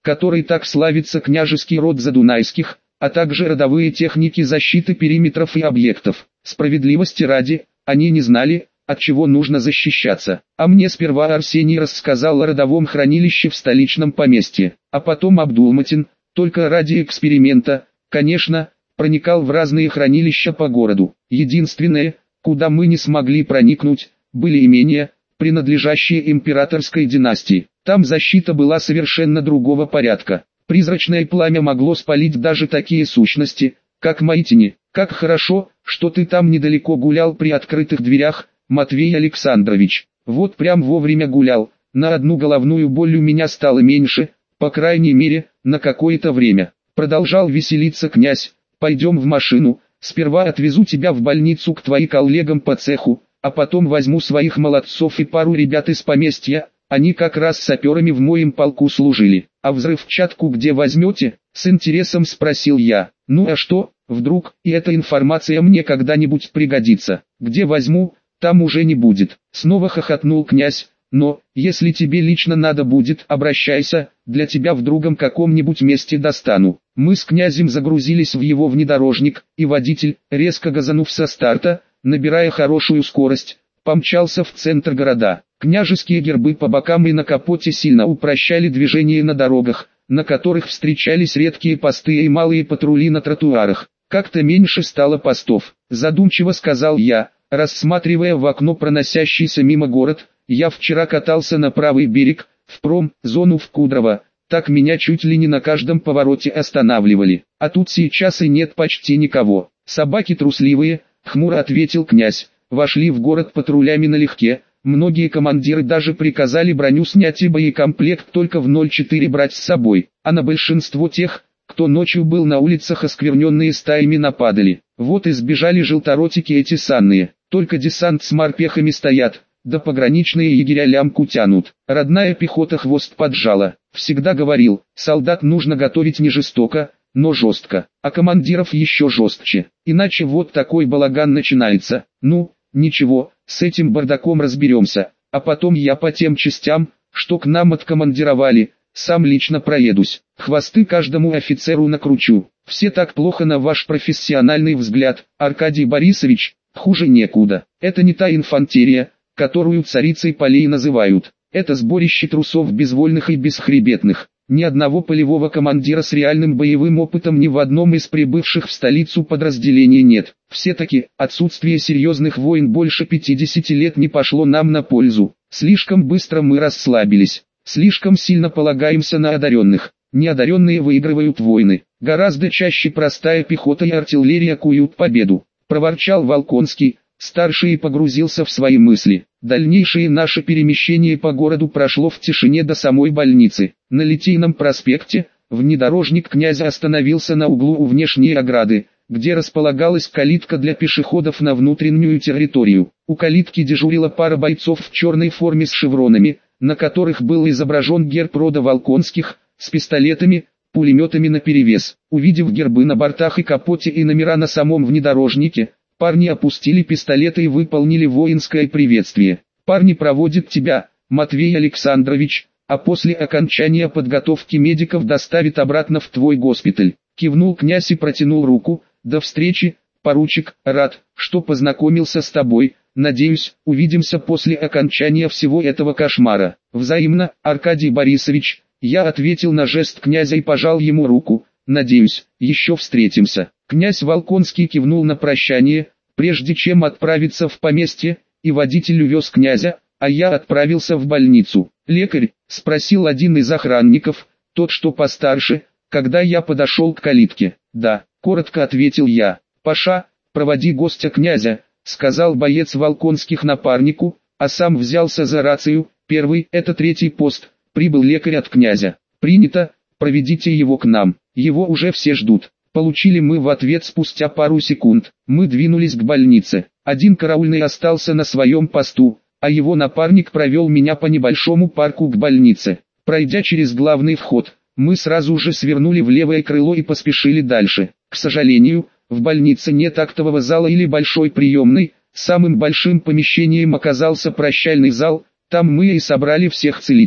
которой так славится княжеский род Задунайских, а также родовые техники защиты периметров и объектов. Справедливости ради, они не знали, от чего нужно защищаться. А мне сперва Арсений рассказал о родовом хранилище в столичном поместье, а потом Абдулматин, только ради эксперимента, конечно, проникал в разные хранилища по городу. Единственное, куда мы не смогли проникнуть, были имения, принадлежащие императорской династии. Там защита была совершенно другого порядка. Призрачное пламя могло спалить даже такие сущности, как Маитини. Как хорошо, что ты там недалеко гулял при открытых дверях, Матвей Александрович. Вот прям вовремя гулял, на одну головную боль у меня стало меньше, по крайней мере, на какое-то время. Продолжал веселиться князь. Пойдем в машину, сперва отвезу тебя в больницу к твоим коллегам по цеху, а потом возьму своих молодцов и пару ребят из поместья, они как раз саперами в моем полку служили. А взрывчатку где возьмете? С интересом спросил я. Ну а что, вдруг и эта информация мне когда-нибудь пригодится. Где возьму, там уже не будет. Снова хохотнул князь. Но, если тебе лично надо будет, обращайся, для тебя в другом каком-нибудь месте достану. Мы с князем загрузились в его внедорожник, и водитель, резко газанув со старта, набирая хорошую скорость, помчался в центр города. Княжеские гербы по бокам и на капоте сильно упрощали движение на дорогах, на которых встречались редкие посты и малые патрули на тротуарах. Как-то меньше стало постов, задумчиво сказал я, рассматривая в окно проносящийся мимо город. Я вчера катался на правый берег, в промзону в Кудрово, так меня чуть ли не на каждом повороте останавливали, а тут сейчас и нет почти никого. Собаки трусливые, хмуро ответил князь, вошли в город патрулями налегке, многие командиры даже приказали броню снять и боекомплект только в 04 брать с собой, а на большинство тех, кто ночью был на улицах оскверненные стаями нападали. Вот и сбежали желторотики эти санные, только десант с морпехами стоят. Да пограничные егеря лямку тянут. Родная пехота хвост поджала. Всегда говорил, солдат нужно готовить не жестоко, но жестко, а командиров еще жестче. Иначе вот такой балаган начинается. Ну, ничего, с этим бардаком разберемся. А потом я по тем частям, что к нам откомандировали, сам лично проедусь. Хвосты каждому офицеру накручу. Все так плохо на ваш профессиональный взгляд, Аркадий Борисович, хуже некуда. Это не та инфантерия, которую царицей полей называют. Это сборище трусов безвольных и бесхребетных. Ни одного полевого командира с реальным боевым опытом ни в одном из прибывших в столицу подразделений нет. Все-таки, отсутствие серьезных войн больше 50 лет не пошло нам на пользу. Слишком быстро мы расслабились. Слишком сильно полагаемся на одаренных. Неодаренные выигрывают войны. Гораздо чаще простая пехота и артиллерия куют победу. Проворчал Волконский. Старший погрузился в свои мысли. Дальнейшее наше перемещение по городу прошло в тишине до самой больницы. На Литейном проспекте, внедорожник князя остановился на углу у внешней ограды, где располагалась калитка для пешеходов на внутреннюю территорию. У калитки дежурила пара бойцов в черной форме с шевронами, на которых был изображен герб рода Волконских, с пистолетами, пулеметами наперевес. Увидев гербы на бортах и капоте и номера на самом внедорожнике, парни опустили пистолеты и выполнили воинское приветствие. «Парни проводят тебя, Матвей Александрович, а после окончания подготовки медиков доставит обратно в твой госпиталь». Кивнул князь и протянул руку. «До встречи, поручик, рад, что познакомился с тобой, надеюсь, увидимся после окончания всего этого кошмара». «Взаимно, Аркадий Борисович», я ответил на жест князя и пожал ему руку. «Надеюсь, еще встретимся». Князь Волконский кивнул на прощание, прежде чем отправиться в поместье, и водитель увез князя, а я отправился в больницу. «Лекарь?» – спросил один из охранников, тот что постарше, когда я подошел к калитке. «Да», – коротко ответил я. «Паша, проводи гостя князя», – сказал боец Волконских напарнику, а сам взялся за рацию. «Первый – это третий пост, прибыл лекарь от князя». «Принято, проведите его к нам, его уже все ждут». Получили мы в ответ спустя пару секунд. Мы двинулись к больнице. Один караульный остался на своем посту, а его напарник провел меня по небольшому парку к больнице. Пройдя через главный вход, мы сразу же свернули в левое крыло и поспешили дальше. К сожалению, в больнице нет актового зала или большой приемной. Самым большим помещением оказался прощальный зал, там мы и собрали всех целителей.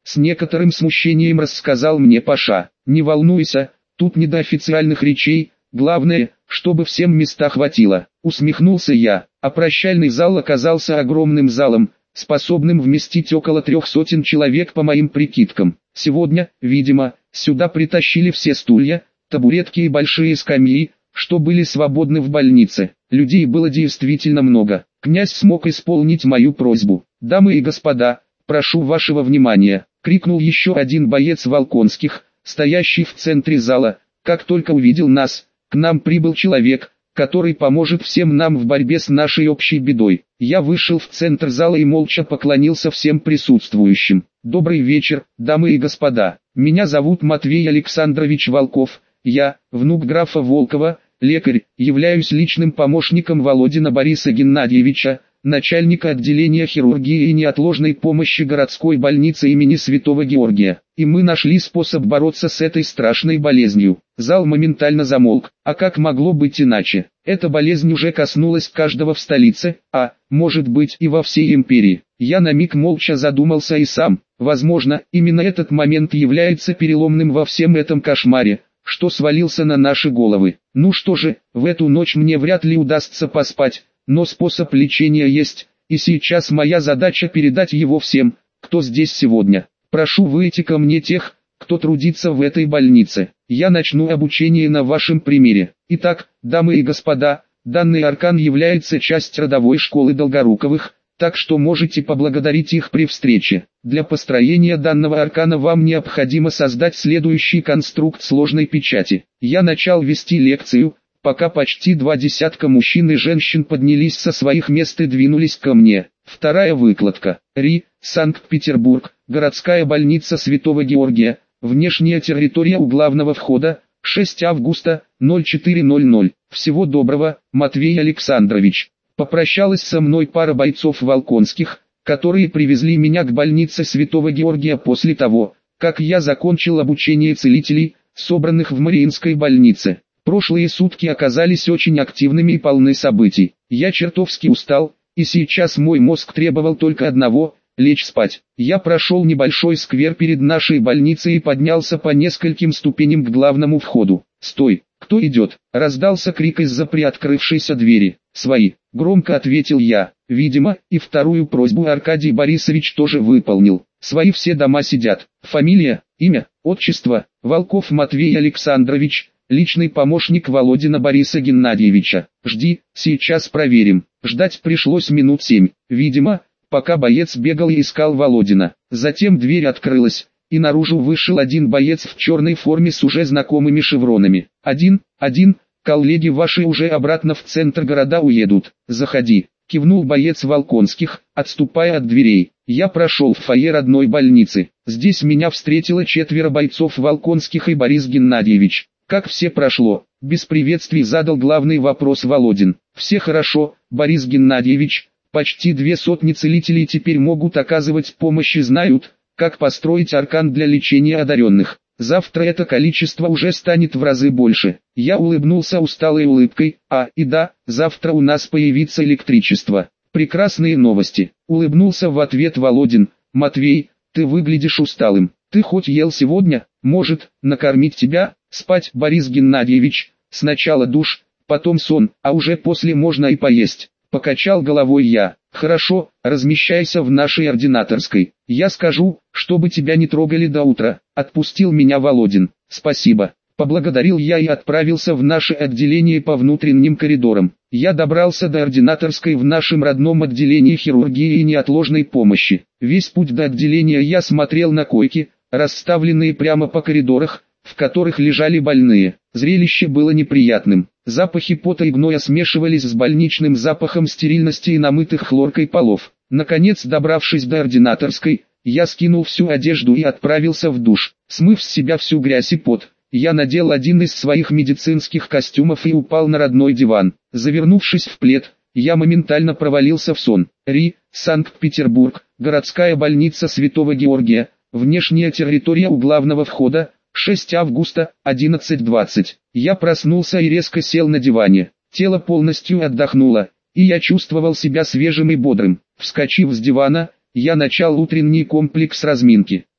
с некоторым смущением рассказал мне Паша. Не волнуйся, тут не до официальных речей, главное, чтобы всем места хватило. Усмехнулся я, а прощальный зал оказался огромным залом, способным вместить около 300 человек по моим прикидкам. Сегодня, видимо, сюда притащили все стулья, табуретки и большие скамьи, что были свободны в больнице. Людей было действительно много. Князь смог исполнить мою просьбу. «Дамы и господа, прошу вашего внимания», — крикнул еще один боец Волконских, стоящий в центре зала. Как только увидел нас, к нам прибыл человек, который поможет всем нам в борьбе с нашей общей бедой. Я вышел в центр зала и молча поклонился всем присутствующим. «Добрый вечер, дамы и господа. Меня зовут Матвей Александрович Волков. Я, внук графа Волкова, лекарь, являюсь личным помощником Володина Бориса Геннадьевича, начальника отделения хирургии и неотложной помощи городской больницы имени Святого Георгия. И мы нашли способ бороться с этой страшной болезнью». Зал моментально замолк. А как могло быть иначе? Эта болезнь уже коснулась каждого в столице, а, может быть, и во всей империи. Я на миг молча задумался и сам. Возможно, именно этот момент является переломным во всем этом кошмаре, что свалился на наши головы. Ну что же, в эту ночь мне вряд ли удастся поспать, но способ лечения есть, и сейчас моя задача передать его всем, кто здесь сегодня. Прошу выйти ко мне тех, кто трудится в этой больнице. Я начну обучение на вашем примере. Итак, дамы и господа, данный аркан является частью родовой школы Долгоруковых, так что можете поблагодарить их при встрече. Для построения данного аркана вам необходимо создать следующий конструкт сложной печати. Я начал вести лекцию, пока почти 20 мужчин и женщин поднялись со своих мест и двинулись ко мне. Вторая выкладка. Ри, Санкт-Петербург, городская больница Святого Георгия, внешняя территория у главного входа, 6 августа, 04:00. Всего доброго, Матвей Александрович. Попрощалась со мной пара бойцов Волконских, которые привезли меня к больнице Святого Георгия после того, как я закончил обучение целителей, собранных в Мариинской больнице. Прошлые сутки оказались очень активными и полны событий. Я чертовски устал, и сейчас мой мозг требовал только одного – лечь спать. Я прошел небольшой сквер перед нашей больницей и поднялся по нескольким ступеням к главному входу. «Стой! Кто идет?» – раздался крик из-за приоткрывшейся двери. «Свои!» – громко ответил я. Видимо, и вторую просьбу Аркадий Борисович тоже выполнил. «Свои все дома сидят. Фамилия, имя, отчество, Волков Матвей Александрович, личный помощник Володина Бориса Геннадьевича. Жди, сейчас проверим». Ждать пришлось минут 7. Видимо, пока боец бегал и искал Володина. Затем дверь открылась, и наружу вышел один боец в черной форме с уже знакомыми шевронами. «Один, коллеги ваши уже обратно в центр города уедут. Заходи», — кивнул боец Волконских, отступая от дверей. Я прошел в фойе родной больницы. Здесь меня встретило 4 бойцов Волконских и Борис Геннадьевич. «Как все прошло?» — без приветствий задал главный вопрос Володин. «Все хорошо, Борис Геннадьевич. Почти 200 целителей теперь могут оказывать помощь и знают, как построить аркан для лечения одаренных. Завтра это количество уже станет в разы больше». Я улыбнулся усталой улыбкой. И да, завтра у нас появится электричество. «Прекрасные новости», — улыбнулся в ответ Володин. «Матвей, ты выглядишь усталым. Ты хоть ел сегодня? Может, накормить тебя?» «Спать, Борис Геннадьевич. Сначала душ, потом сон, а уже после можно и поесть». Покачал головой я. «Хорошо, размещайся в нашей ординаторской. Я скажу, чтобы тебя не трогали до утра», — отпустил меня Володин. «Спасибо». Поблагодарил я и отправился в наше отделение по внутренним коридорам. Я добрался до ординаторской в нашем родном отделении хирургии и неотложной помощи. Весь путь до отделения я смотрел на койки, расставленные прямо по коридорах, в которых лежали больные. Зрелище было неприятным. Запахи пота и гноя смешивались с больничным запахом стерильности и намытых хлоркой полов. Наконец, добравшись до ординаторской, я скинул всю одежду и отправился в душ. Смыв с себя всю грязь и пот, я надел один из своих медицинских костюмов и упал на родной диван. Завернувшись в плед, я моментально провалился в сон. Ри, Санкт-Петербург, городская больница Святого Георгия, внешняя территория у главного входа, 6 августа, 11:20. Я проснулся и резко сел на диване. Тело полностью отдохнуло, и я чувствовал себя свежим и бодрым. Вскочив с дивана, я начал утренний комплекс разминки.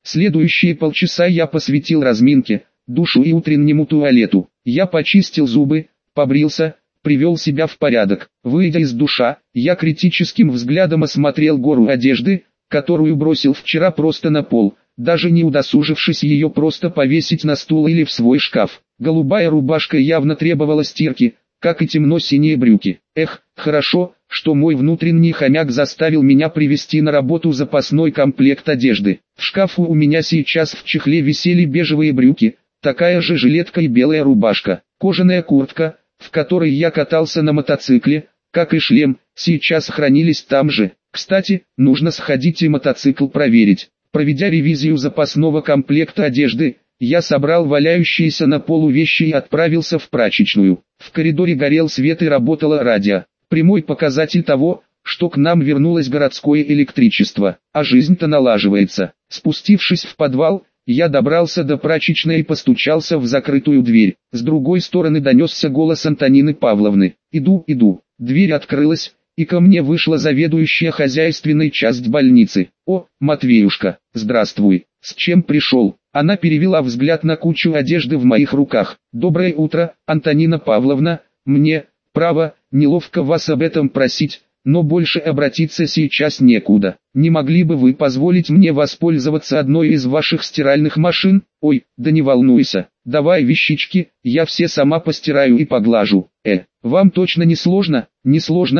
Следующие полчаса я посвятил разминке, душу и утреннему туалету. Я почистил зубы, побрился, привел себя в порядок. Выйдя из душа, я критическим взглядом осмотрел гору одежды, которую бросил вчера просто на пол, даже не удосужившись ее просто повесить на стул или в свой шкаф. Голубая рубашка явно требовала стирки, как и темно-синие брюки. Эх, хорошо, что мой внутренний хомяк заставил меня привезти на работу запасной комплект одежды. В шкафу у меня сейчас в чехле висели бежевые брюки, такая же жилетка и белая рубашка. Кожаная куртка, в которой я катался на мотоцикле, как и шлем, сейчас хранились там же. Кстати, нужно сходить и мотоцикл проверить. Проведя ревизию запасного комплекта одежды, я собрал валяющиеся на полу вещи и отправился в прачечную. В коридоре горел свет и работало радио. Прямой показатель того, что к нам вернулось городское электричество, а жизнь-то налаживается. Спустившись в подвал, я добрался до прачечной и постучался в закрытую дверь. С другой стороны донесся голос Антонины Павловны. «Иду». Дверь открылась, и ко мне вышла заведующая хозяйственной часть больницы. «О, Матвеюшка, здравствуй, с чем пришел?» Она перевела взгляд на кучу одежды в моих руках. «Доброе утро, Антонина Павловна, мне, право, неловко вас об этом просить, но больше обратиться сейчас некуда. Не могли бы вы позволить мне воспользоваться одной из ваших стиральных машин? Ой, да не волнуйся, давай вещички, я все сама постираю и поглажу. Вам точно не сложно? Не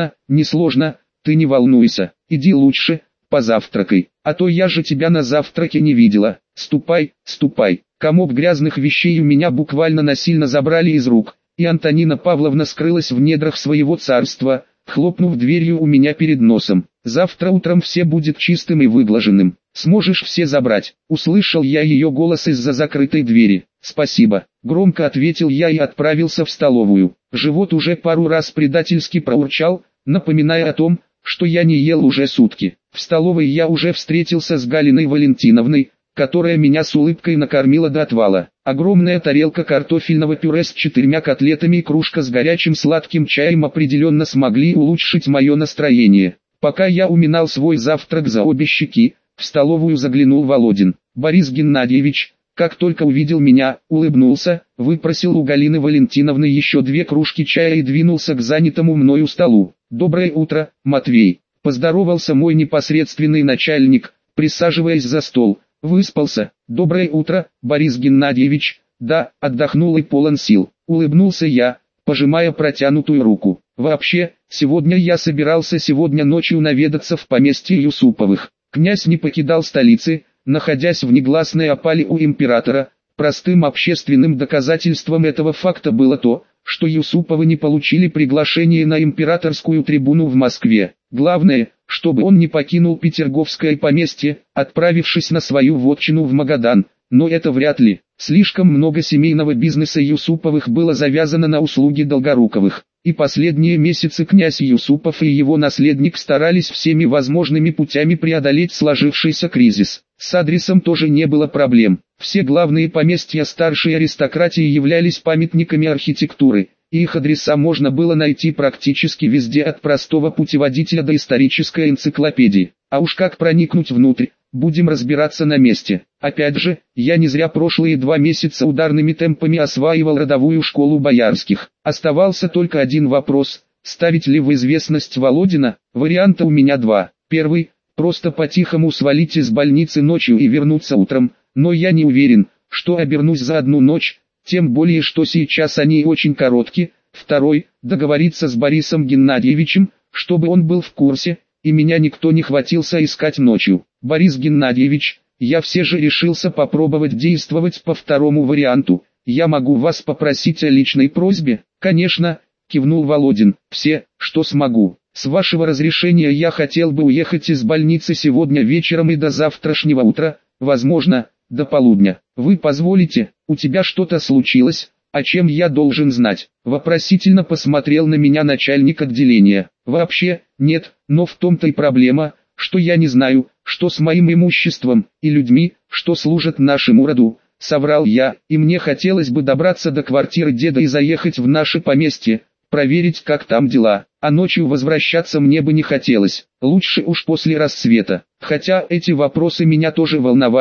сложно, ты не волнуйся, иди лучше, позавтракай, а то я же тебя на завтраке не видела. Ступай. Комок грязных вещей у меня буквально насильно забрали из рук, и Антонина Павловна скрылась в недрах своего царства, хлопнув дверью у меня перед носом. «Завтра утром все будет чистым и выглаженным. Сможешь все забрать?» Услышал я ее голос из-за закрытой двери. «Спасибо», — громко ответил я и отправился в столовую. Живот уже пару раз предательски проурчал, напоминая о том, что я не ел уже сутки. В столовой я уже встретился с Галиной Валентиновной, которая меня с улыбкой накормила до отвала. Огромная тарелка картофельного пюре с 4 котлетами и кружка с горячим сладким чаем определенно смогли улучшить мое настроение. Пока я уминал свой завтрак за обе щеки, в столовую заглянул Володин. Борис Геннадьевич, как только увидел меня, улыбнулся, выпросил у Галины Валентиновны еще 2 кружки чая и двинулся к занятому мною столу. «Доброе утро, Матвей», — поздоровался мой непосредственный начальник, присаживаясь за стол. «Выспался? Доброе утро, Борис Геннадьевич». «Да, отдохнул и полон сил», — улыбнулся я, пожимая протянутую руку. «Вообще, сегодня я собирался ночью наведаться в поместье Юсуповых. Князь не покидал столицы, находясь в негласной опале у императора. Простым общественным доказательством этого факта было то, что Юсуповы не получили приглашение на императорскую трибуну в Москве. Главное, чтобы он не покинул Петерговское поместье, отправившись на свою вотчину в Магадан, но это вряд ли. Слишком много семейного бизнеса Юсуповых было завязано на услуги Долгоруковых, и последние месяцы князь Юсупов и его наследник старались всеми возможными путями преодолеть сложившийся кризис. С адресом тоже не было проблем. Все главные поместья старшей аристократии являлись памятниками архитектуры, и их адреса можно было найти практически везде, от простого путеводителя до исторической энциклопедии. А уж как проникнуть внутрь, будем разбираться на месте. Опять же, я не зря прошлые 2 месяца ударными темпами осваивал родовую школу Боярских. Оставался только один вопрос: ставить ли в известность Володина? Варианта у меня 2. Первый – просто по-тихому свалить из больницы ночью и вернуться утром, но я не уверен, что обернусь за одну ночь, тем более что сейчас они очень короткие. Второй – договориться с Борисом Геннадьевичем, чтобы он был в курсе, и меня никто не хватился искать ночью. Борис Геннадьевич, я все же решился попробовать действовать по второму варианту. Я могу вас попросить о личной просьбе? Конечно, кивнул Володин. Все, что смогу. С вашего разрешения я хотел бы уехать из больницы сегодня вечером и до завтрашнего утра, возможно, до полудня. Вы позволите? У тебя что-то случилось? О чем я должен знать? Вопросительно посмотрел на меня начальник отделения. Вообще, нет, но в том-то и проблема, что я не знаю, что с моим имуществом и людьми, что служат нашему роду. Соврал я, и мне хотелось бы добраться до квартиры деда и заехать в наше поместье, проверить, как там дела, а ночью возвращаться мне бы не хотелось, лучше уж после рассвета. Хотя эти вопросы меня тоже волновали,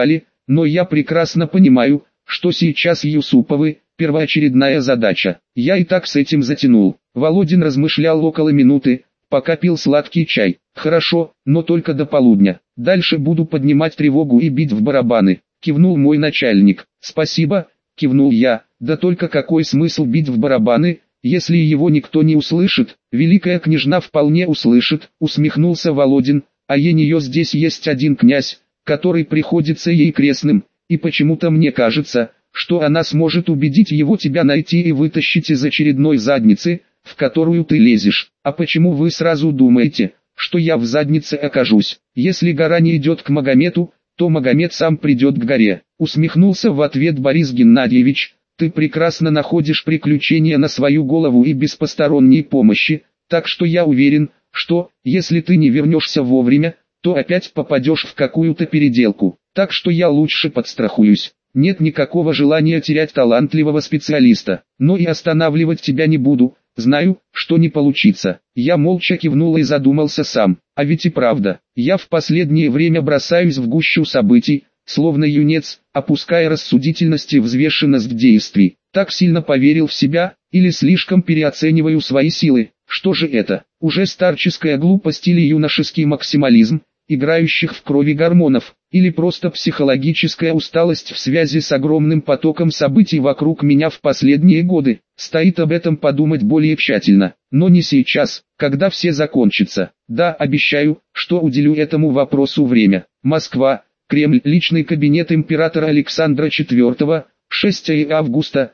но я прекрасно понимаю, что сейчас Юсуповы – первоочередная задача. Я и так с этим затянул. Володин размышлял около минуты, пока пил сладкий чай. Хорошо, но только до полудня. Дальше буду поднимать тревогу и бить в барабаны. Кивнул мой начальник. Спасибо, кивнул я. Да только какой смысл бить в барабаны, если его никто не услышит? Великая княжна вполне услышит, усмехнулся Володин. А у нее здесь есть один князь, который приходится ей крестным, и почему-то мне кажется, что она сможет убедить его тебя найти и вытащить из очередной задницы, в которую ты лезешь. А почему вы сразу думаете, что я в заднице окажусь? Если гора не идет к Магомету, то Магомед сам придет к горе. Усмехнулся в ответ Борис Геннадьевич. Ты прекрасно находишь приключения на свою голову и без посторонней помощи, так что я уверен, что, если ты не вернешься вовремя, то опять попадешь в какую-то переделку. Так что я лучше подстрахуюсь. Нет никакого желания терять талантливого специалиста, но и останавливать тебя не буду. Знаю, что не получится. Я молча кивнул и задумался сам. А ведь и правда, я в последнее время бросаюсь в гущу событий, словно юнец, опуская рассудительность и взвешенность действий. Так сильно поверил в себя, или слишком переоцениваю свои силы. Что же это? Уже старческая глупость или юношеский максимализм, играющих в крови гормонов, или просто психологическая усталость в связи с огромным потоком событий вокруг меня в последние годы? Стоит об этом подумать более тщательно, но не сейчас, когда все закончится. Да, обещаю, что уделю этому вопросу время. Москва, Кремль, личный кабинет императора Александра IV, 6 августа,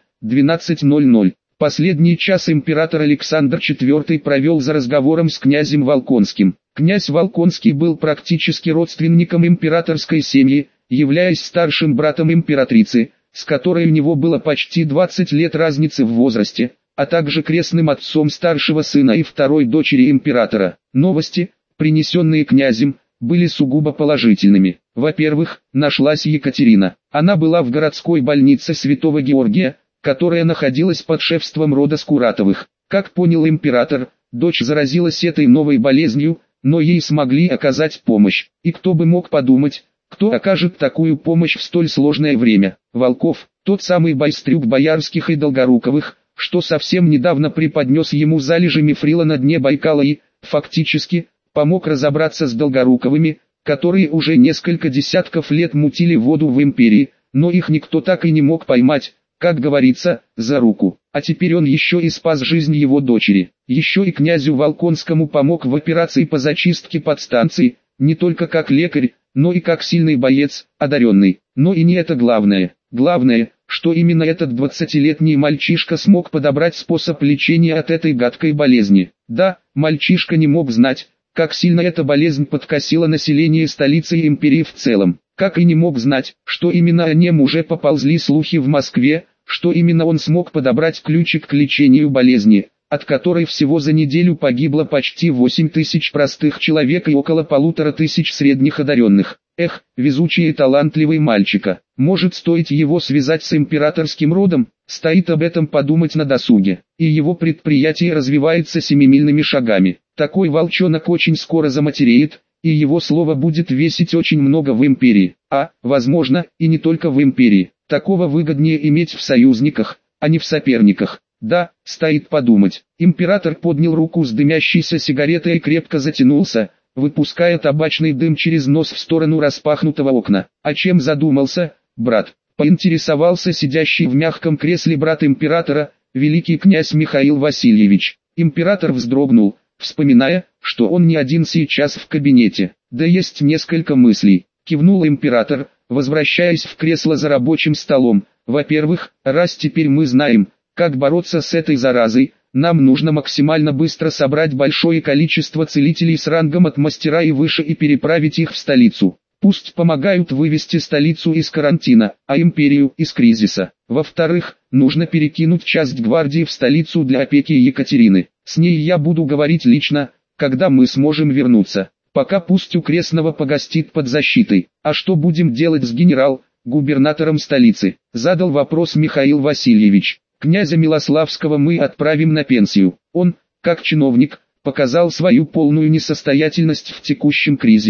12:00. Последний час император Александр IV провел за разговором с князем Волконским. Князь Волконский был практически родственником императорской семьи, являясь старшим братом императрицы, с которой у него было почти 20 лет разницы в возрасте, а также крестным отцом старшего сына и второй дочери императора. Новости, принесенные князем, были сугубо положительными. Во-первых, нашлась Екатерина. Она была в городской больнице Святого Георгия, которая находилась под шефством рода Скуратовых. Как понял император, дочь заразилась этой новой болезнью, но ей смогли оказать помощь. И кто бы мог подумать, кто окажет такую помощь в столь сложное время? Волков, тот самый байстрюк Боярских и Долгоруковых, что совсем недавно преподнес ему залежи мифрила на дне Байкала и, фактически, помог разобраться с Долгоруковыми, которые уже несколько десятков лет мутили воду в империи, но их никто так и не мог поймать, как говорится, за руку. А теперь он еще и спас жизнь его дочери. Еще и князю Волконскому помог в операции по зачистке подстанций, не только как лекарь, но и как сильный боец, одаренный. Но и не это главное. Главное, что именно этот 20-летний мальчишка смог подобрать способ лечения от этой гадкой болезни. Да, мальчишка не мог знать, как сильно эта болезнь подкосила население столицы и империи в целом. Как и не мог знать, что именно о нем уже поползли слухи в Москве, что именно он смог подобрать ключик к лечению болезни, от которой всего за неделю погибло почти 8 тысяч простых человек и около 1500 средних одаренных. Эх, везучий и талантливый мальчика. Может, стоит его связать с императорским родом? Стоит об этом подумать на досуге. И его предприятие развивается семимильными шагами. Такой волчонок очень скоро заматереет, и его слово будет весить очень много в империи. А, возможно, и не только в империи. Такого выгоднее иметь в союзниках, а не в соперниках. Да, стоит подумать. Император поднял руку с дымящейся сигаретой и крепко затянулся, выпуская табачный дым через нос в сторону распахнутого окна. «А чем задумался, брат?» — поинтересовался сидящий в мягком кресле брат императора, великий князь Михаил Васильевич. Император вздрогнул, вспоминая, что он не один сейчас в кабинете. «Да есть несколько мыслей», — кивнул император, возвращаясь в кресло за рабочим столом. «Во-первых, раз теперь мы знаем, как бороться с этой заразой, нам нужно максимально быстро собрать большое количество целителей с рангом от мастера и выше и переправить их в столицу. Пусть помогают вывести столицу из карантина, а империю из кризиса. Во-вторых, нужно перекинуть часть гвардии в столицу для опеки Екатерины. С ней я буду говорить лично, когда мы сможем вернуться. Пока пусть у крестного погостит под защитой. А что будем делать с губернатором столицы?» Задал вопрос Михаил Васильевич. «Князя Милославского мы отправим на пенсию. Он, как чиновник, показал свою полную несостоятельность в текущем кризисе.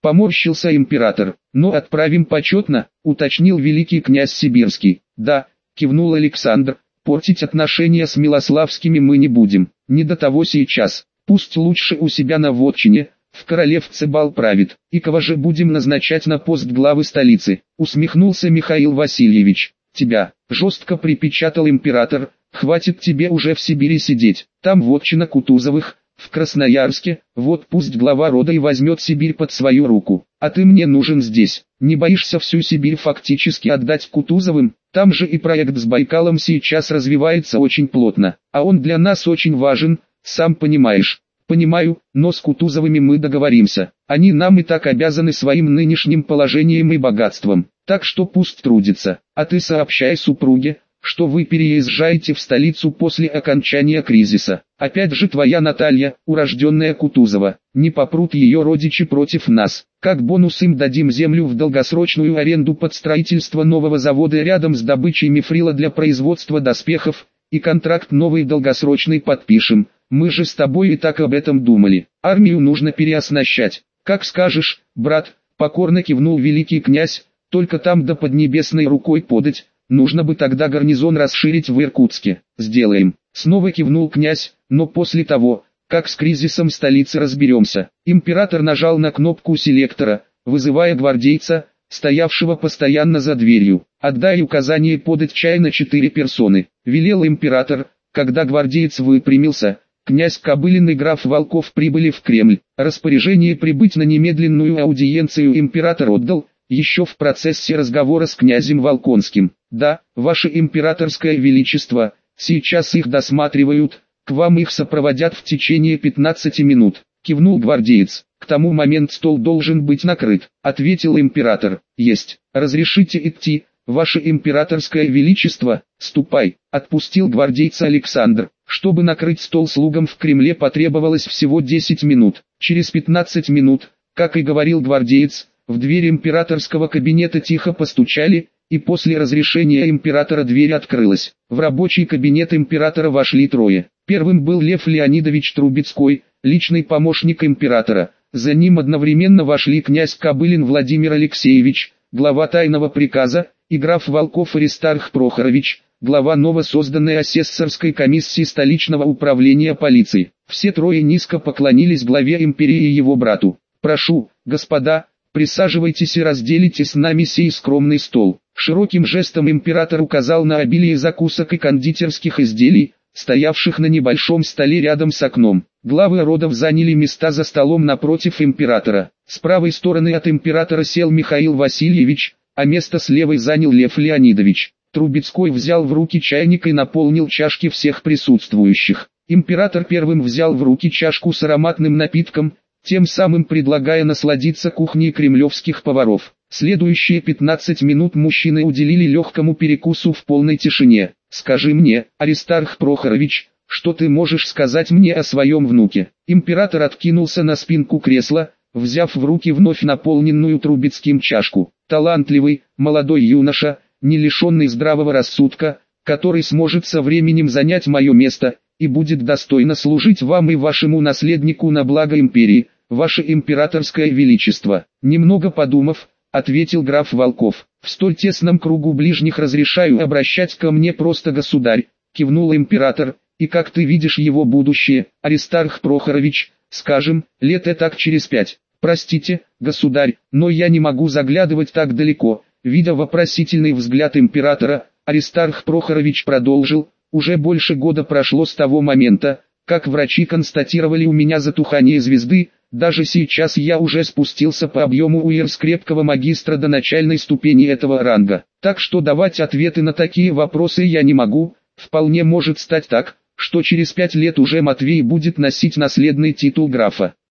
Поморщился император. Но отправим почетно, уточнил великий князь Сибирский. Да, кивнул Александр, портить отношения с Милославскими мы не будем, не до того сейчас. Пусть лучше у себя на вотчине, в королевце бал правит. И кого же будем назначать на пост главы столицы? Усмехнулся Михаил Васильевич. Тебя, жестко припечатал император, хватит тебе уже в Сибири сидеть. Там вотчина Кутузовых, в Красноярске, вот пусть глава рода и возьмет Сибирь под свою руку. А ты мне нужен здесь. Не боишься всю Сибирь фактически отдать Кутузовым? Там же и проект с Байкалом сейчас развивается очень плотно. А он для нас очень важен, сам понимаешь. Понимаю, но с Кутузовыми мы договоримся. Они нам и так обязаны своим нынешним положением и богатством. Так что пусть трудится. А ты сообщай супруге, что вы переезжаете в столицу после окончания кризиса. Опять же твоя Наталья, урожденная Кутузова, не попрут ее родичи против нас. Как бонус им дадим землю в долгосрочную аренду под строительство нового завода рядом с добычей мифрила для производства доспехов, и контракт новый долгосрочный подпишем. Мы же с тобой и так об этом думали. Армию нужно переоснащать. Как скажешь, брат, покорно кивнул великий князь, только там да поднебесной рукой подать. Нужно бы тогда гарнизон расширить в Иркутске. Сделаем. Снова кивнул князь, но после того, как с кризисом столицы разберемся. Император нажал на кнопку селектора, вызывая гвардейца, стоявшего постоянно за дверью. Отдай указание подать чай на 4 персоны. Велел император, когда гвардеец выпрямился. Князь Кобылин и граф Волков прибыли в Кремль. Распоряжение прибыть на немедленную аудиенцию император отдал, еще в процессе разговора с князем Волконским. Да, ваше императорское величество, сейчас их досматривают, к вам их сопроводят в течение 15 минут. Кивнул гвардеец. К тому моменту стол должен быть накрыт, ответил император. Есть. Разрешите идти, ваше императорское величество? Ступай, отпустил гвардейца Александр. Чтобы накрыть стол слугам в Кремле потребовалось всего 10 минут. Через 15 минут, как и говорил гвардеец, в дверь императорского кабинета тихо постучали, и после разрешения императора дверь открылась. В рабочий кабинет императора вошли трое. Первым был Лев Леонидович Трубецкой, личный помощник императора. За ним одновременно вошли князь Кобылин Владимир Алексеевич, глава тайного приказа, и граф Волков Аристарх Прохорович, глава новосозданной асессорской комиссии столичного управления полиции. Все трое низко поклонились главе империи и его брату. «Прошу, господа, присаживайтесь и разделите с нами сей скромный стол». Широким жестом император указал на обилие закусок и кондитерских изделий, стоявших на небольшом столе рядом с окном. Главы родов заняли места за столом напротив императора. С правой стороны от императора сел Михаил Васильевич, а место с левой занял Лев Леонидович. Трубецкой взял в руки чайник и наполнил чашки всех присутствующих. Император первым взял в руки чашку с ароматным напитком, тем самым предлагая насладиться кухней кремлевских поваров. Следующие 15 минут мужчины уделили легкому перекусу в полной тишине. «Скажи мне, Аристарх Прохорович, что ты можешь сказать мне о своем внуке?» Император откинулся на спинку кресла, взяв в руки вновь наполненную Трубецким чашку. «Талантливый, молодой юноша, не лишенный здравого рассудка, который сможет со временем занять мое место, и будет достойно служить вам и вашему наследнику на благо империи, ваше императорское величество». Немного подумав, ответил граф Волков. «В столь тесном кругу ближних разрешаю обращать ко мне просто государь», кивнул император. «И как ты видишь его будущее, Аристарх Прохорович, скажем, лет так через 5. Простите, государь, но я не могу заглядывать так далеко». Видя вопросительный взгляд императора, Аристарх Прохорович продолжил: «Уже больше года прошло с того момента, как врачи констатировали у меня затухание звезды, даже сейчас я уже спустился по объему УИР крепкого магистра до начальной ступени этого ранга. Так что давать ответы на такие вопросы я не могу, вполне может стать так, что через 5 лет уже Матвей будет носить наследный титул графа.